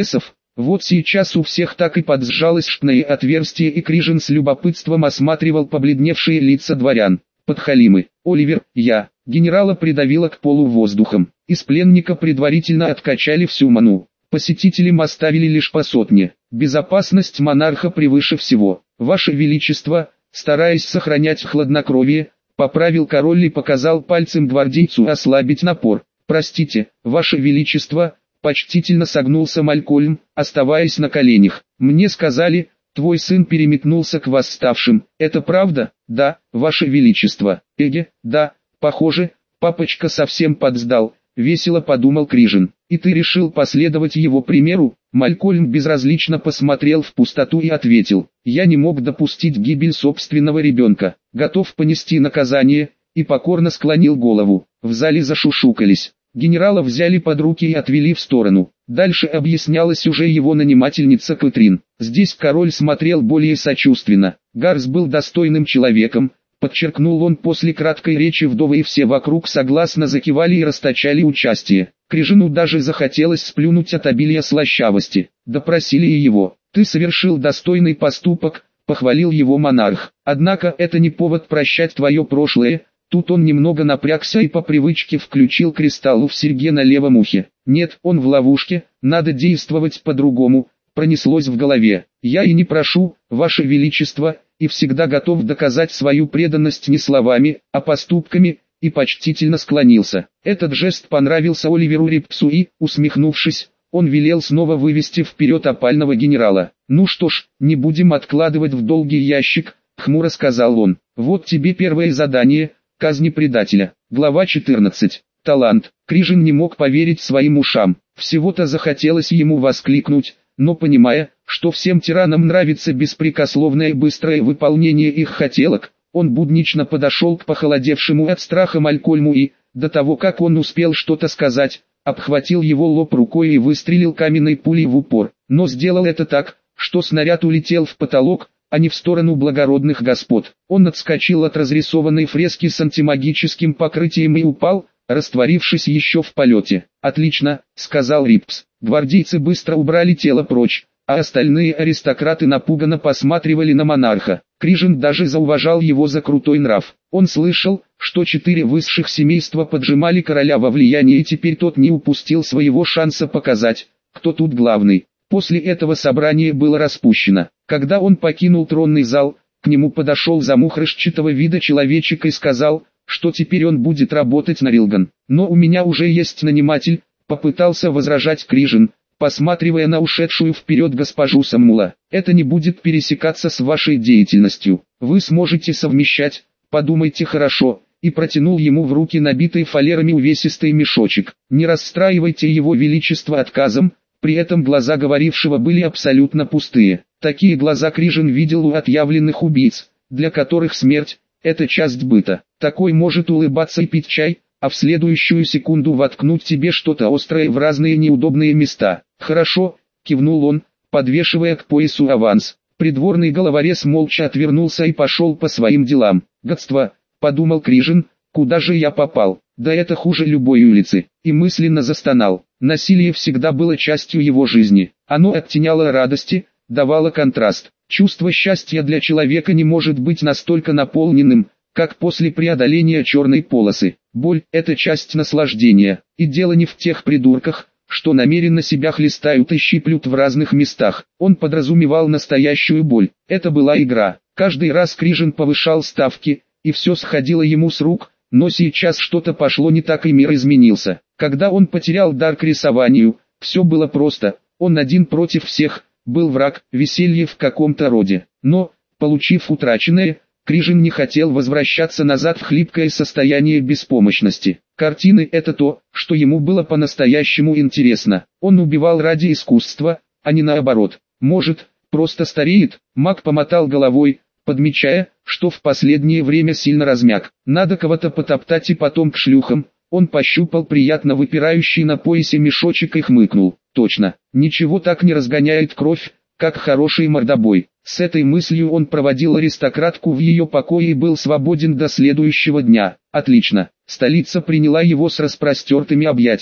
Вот сейчас у всех так и поджалось штное отверстие, и Крижин с любопытством осматривал побледневшие лица дворян. Подхалимы, Оливер, я. Генерала придавило к полу воздухом. Из пленника предварительно откачали всю ману. Посетителям оставили лишь по сотне. Безопасность монарха превыше всего. Ваше Величество, стараясь сохранять хладнокровие, поправил король и показал пальцем гвардейцу ослабить напор. Простите, Ваше Величество, почтительно согнулся Малькольм, оставаясь на коленях. Мне сказали, твой сын переметнулся к восставшим. Это правда? Да, Ваше Величество. Эге, да, похоже, папочка совсем подсдал, весело подумал Крижин. И ты решил последовать его примеру? Малькольм безразлично посмотрел в пустоту и ответил: я не мог допустить гибель собственного ребенка, готов понести наказание, и покорно склонил голову. В зале зашушукались. Генерала взяли под руки и отвели в сторону. Дальше объяснялась уже его нанимательница Кэтрин. Здесь король смотрел более сочувственно. Гарс был достойным человеком, подчеркнул он после краткой речи вдовы, и все вокруг согласно закивали и расточали участие. Крижину даже захотелось сплюнуть от обилия слащавости. Допросили и его. «Ты совершил достойный поступок», — похвалил его монарх. «Однако это не повод прощать твое прошлое». Тут он немного напрягся и по привычке включил кристаллу в серьге на левом ухе. «Нет, он в ловушке, надо действовать по-другому», — пронеслось в голове. «Я и не прошу, Ваше Величество, и всегда готов доказать свою преданность не словами, а поступками», и почтительно склонился. Этот жест понравился Оливеру Рипсу и, усмехнувшись, он велел снова вывести вперед опального генерала. «Ну что ж, не будем откладывать в долгий ящик», — хмуро сказал он. «Вот тебе первое задание — казни предателя». Глава четырнадцать. Талант. Крижин не мог поверить своим ушам. Всего-то захотелось ему воскликнуть, но понимая, что всем тиранам нравится беспрекословное быстрое выполнение их хотелок, он буднично подошел к похолодевшему от страха Малькольму и, до того как он успел что-то сказать, обхватил его лоб рукой и выстрелил каменной пулей в упор. Но сделал это так, что снаряд улетел в потолок, а не в сторону благородных господ. Он отскочил от разрисованной фрески с антимагическим покрытием и упал, растворившись еще в полете. «Отлично», — сказал Рипс. Гвардейцы быстро убрали тело прочь, а остальные аристократы напуганно посматривали на монарха. Крижин даже зауважал его за крутой нрав. Он слышал, что четыре высших семейства поджимали короля во влиянии, и теперь тот не упустил своего шанса показать, кто тут главный. После этого собрание было распущено. Когда он покинул тронный зал, к нему подошел замухрышчатого вида человечек и сказал, что теперь он будет работать на Рилган. «Но у меня уже есть наниматель», — попытался возражать Крижин, посматривая на ушедшую вперед госпожу Саммула. «Это не будет пересекаться с вашей деятельностью. Вы сможете совмещать, подумайте хорошо», и протянул ему в руки набитый фалерами увесистый мешочек. «Не расстраивайте его величество отказом». При этом глаза говорившего были абсолютно пустые. Такие глаза Крижин видел у отъявленных убийц, для которых смерть – это часть быта. Такой может улыбаться и пить чай, а в следующую секунду воткнуть тебе что-то острое в разные неудобные места. «Хорошо», – кивнул он, подвешивая к поясу аванс. Придворный головорез молча отвернулся и пошел по своим делам. «Гадство», – подумал Крижин, – «куда же я попал? Да это хуже любой улицы». И мысленно застонал. Насилие всегда было частью его жизни. Оно оттеняло радости, давало контраст. Чувство счастья для человека не может быть настолько наполненным, как после преодоления черной полосы. Боль – это часть наслаждения. И дело не в тех придурках, что намеренно себя хлестают и щиплют в разных местах. Он подразумевал настоящую боль. Это была игра. Каждый раз Крижин повышал ставки, и все сходило ему с рук, но сейчас что-то пошло не так и мир изменился. Когда он потерял дар к рисованию, все было просто, он один против всех, был враг, веселье в каком-то роде. Но, получив утраченное, Крижин не хотел возвращаться назад в хлипкое состояние беспомощности. Картины – это то, что ему было по-настоящему интересно. Он убивал ради искусства, а не наоборот. Может, просто стареет? Маг помотал головой, подмечая, что в последнее время сильно размяк. Надо кого-то потоптать и потом к шлюхам. Он пощупал приятно выпирающий на поясе мешочек и хмыкнул. Точно, ничего так не разгоняет кровь, как хороший мордобой. С этой мыслью он проводил аристократку в ее покое и был свободен до следующего дня. Отлично, столица приняла его с распростертыми объятиями.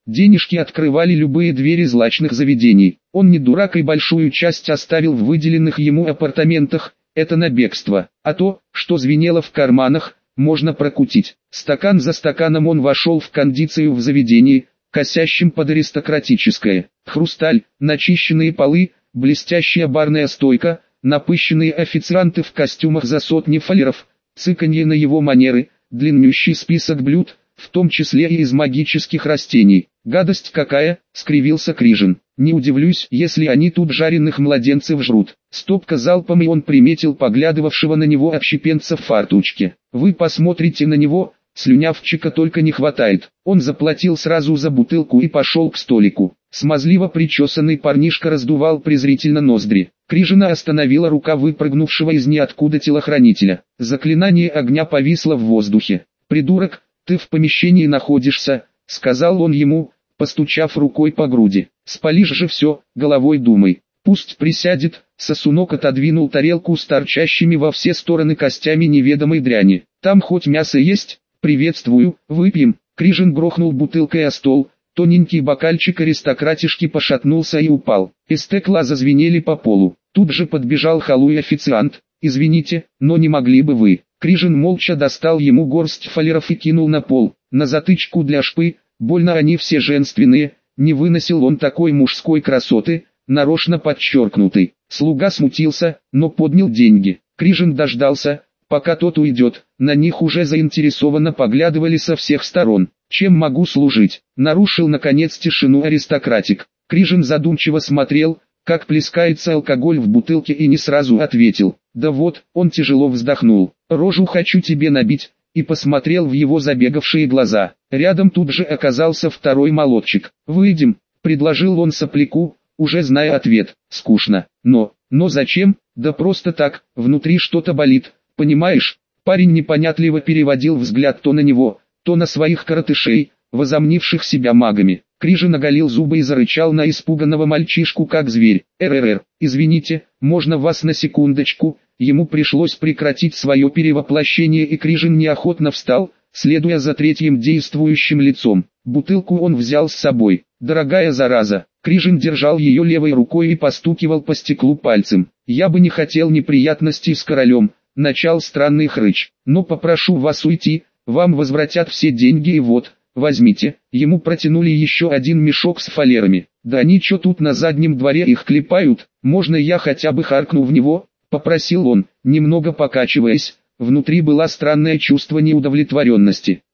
Денежки открывали любые двери злачных заведений. Он не дурак и большую часть оставил в выделенных ему апартаментах, это на бегство. А то, что звенело в карманах, можно прокутить. Стакан за стаканом он вошел в кондицию в заведении, косящим под аристократическое. Хрусталь, начищенные полы, блестящая барная стойка, напыщенные официанты в костюмах за сотни фалеров, цыканье на его манеры, длиннющий список блюд, в том числе и из магических растений. «Гадость какая!» — скривился Крижин. «Не удивлюсь, если они тут жареных младенцев жрут». Стопка залпом, и он приметил поглядывавшего на него общепенца в фартучке. «Вы посмотрите на него, слюнявчика только не хватает». Он заплатил сразу за бутылку и пошел к столику. Смазливо причесанный парнишка раздувал презрительно ноздри. Крижина остановила рука выпрыгнувшего из ниоткуда телохранителя. Заклинание огня повисло в воздухе. «Придурок, ты в помещении находишься», — сказал он ему, постучав рукой по груди. «Спалишь же все, головой думай». «Пусть присядет», — сосунок отодвинул тарелку с торчащими во все стороны костями неведомой дряни. «Там хоть мясо есть?» «Приветствую, выпьем». Крижин грохнул бутылкой о стол, тоненький бокальчик аристократишки пошатнулся и упал. Стекла зазвенели по полу. Тут же подбежал халуй официант. «Извините, но не могли бы вы?» Крижин молча достал ему горсть фалеров и кинул на пол. На затычку для шпы, больно они все женственные, не выносил он такой мужской красоты, нарочно подчеркнутой. Слуга смутился, но поднял деньги. Крижин дождался, пока тот уйдет, на них уже заинтересованно поглядывали со всех сторон. «Чем могу служить?» — нарушил наконец тишину аристократик. Крижин задумчиво смотрел, как плескается алкоголь в бутылке, и не сразу ответил. «Да вот», — он тяжело вздохнул, — «рожу хочу тебе набить», и посмотрел в его забегавшие глаза. Рядом тут же оказался второй молодчик. «Выйдем», — предложил он сопляку, уже зная ответ. «Скучно». «Но, но зачем?» «Да просто так, внутри что-то болит, понимаешь?» Парень непонятливо переводил взгляд то на него, то на своих коротышей, возомнивших себя магами. Крижин оголил зубы и зарычал на испуганного мальчишку как зверь. «РРР, извините, можно вас на секундочку?» Ему пришлось прекратить свое перевоплощение, и Крижин неохотно встал, следуя за третьим действующим лицом. Бутылку он взял с собой. «Дорогая зараза!» Крижин держал ее левой рукой и постукивал по стеклу пальцем. «Я бы не хотел неприятностей с королем», — начал странный хрыч. «Но попрошу вас уйти, вам возвратят все деньги и вот, возьмите». Ему протянули еще один мешок с фалерами. «Да они чё тут на заднем дворе их клепают, можно я хотя бы харкну в него?» — попросил он, немного покачиваясь. Внутри было странное чувство неудовлетворенности.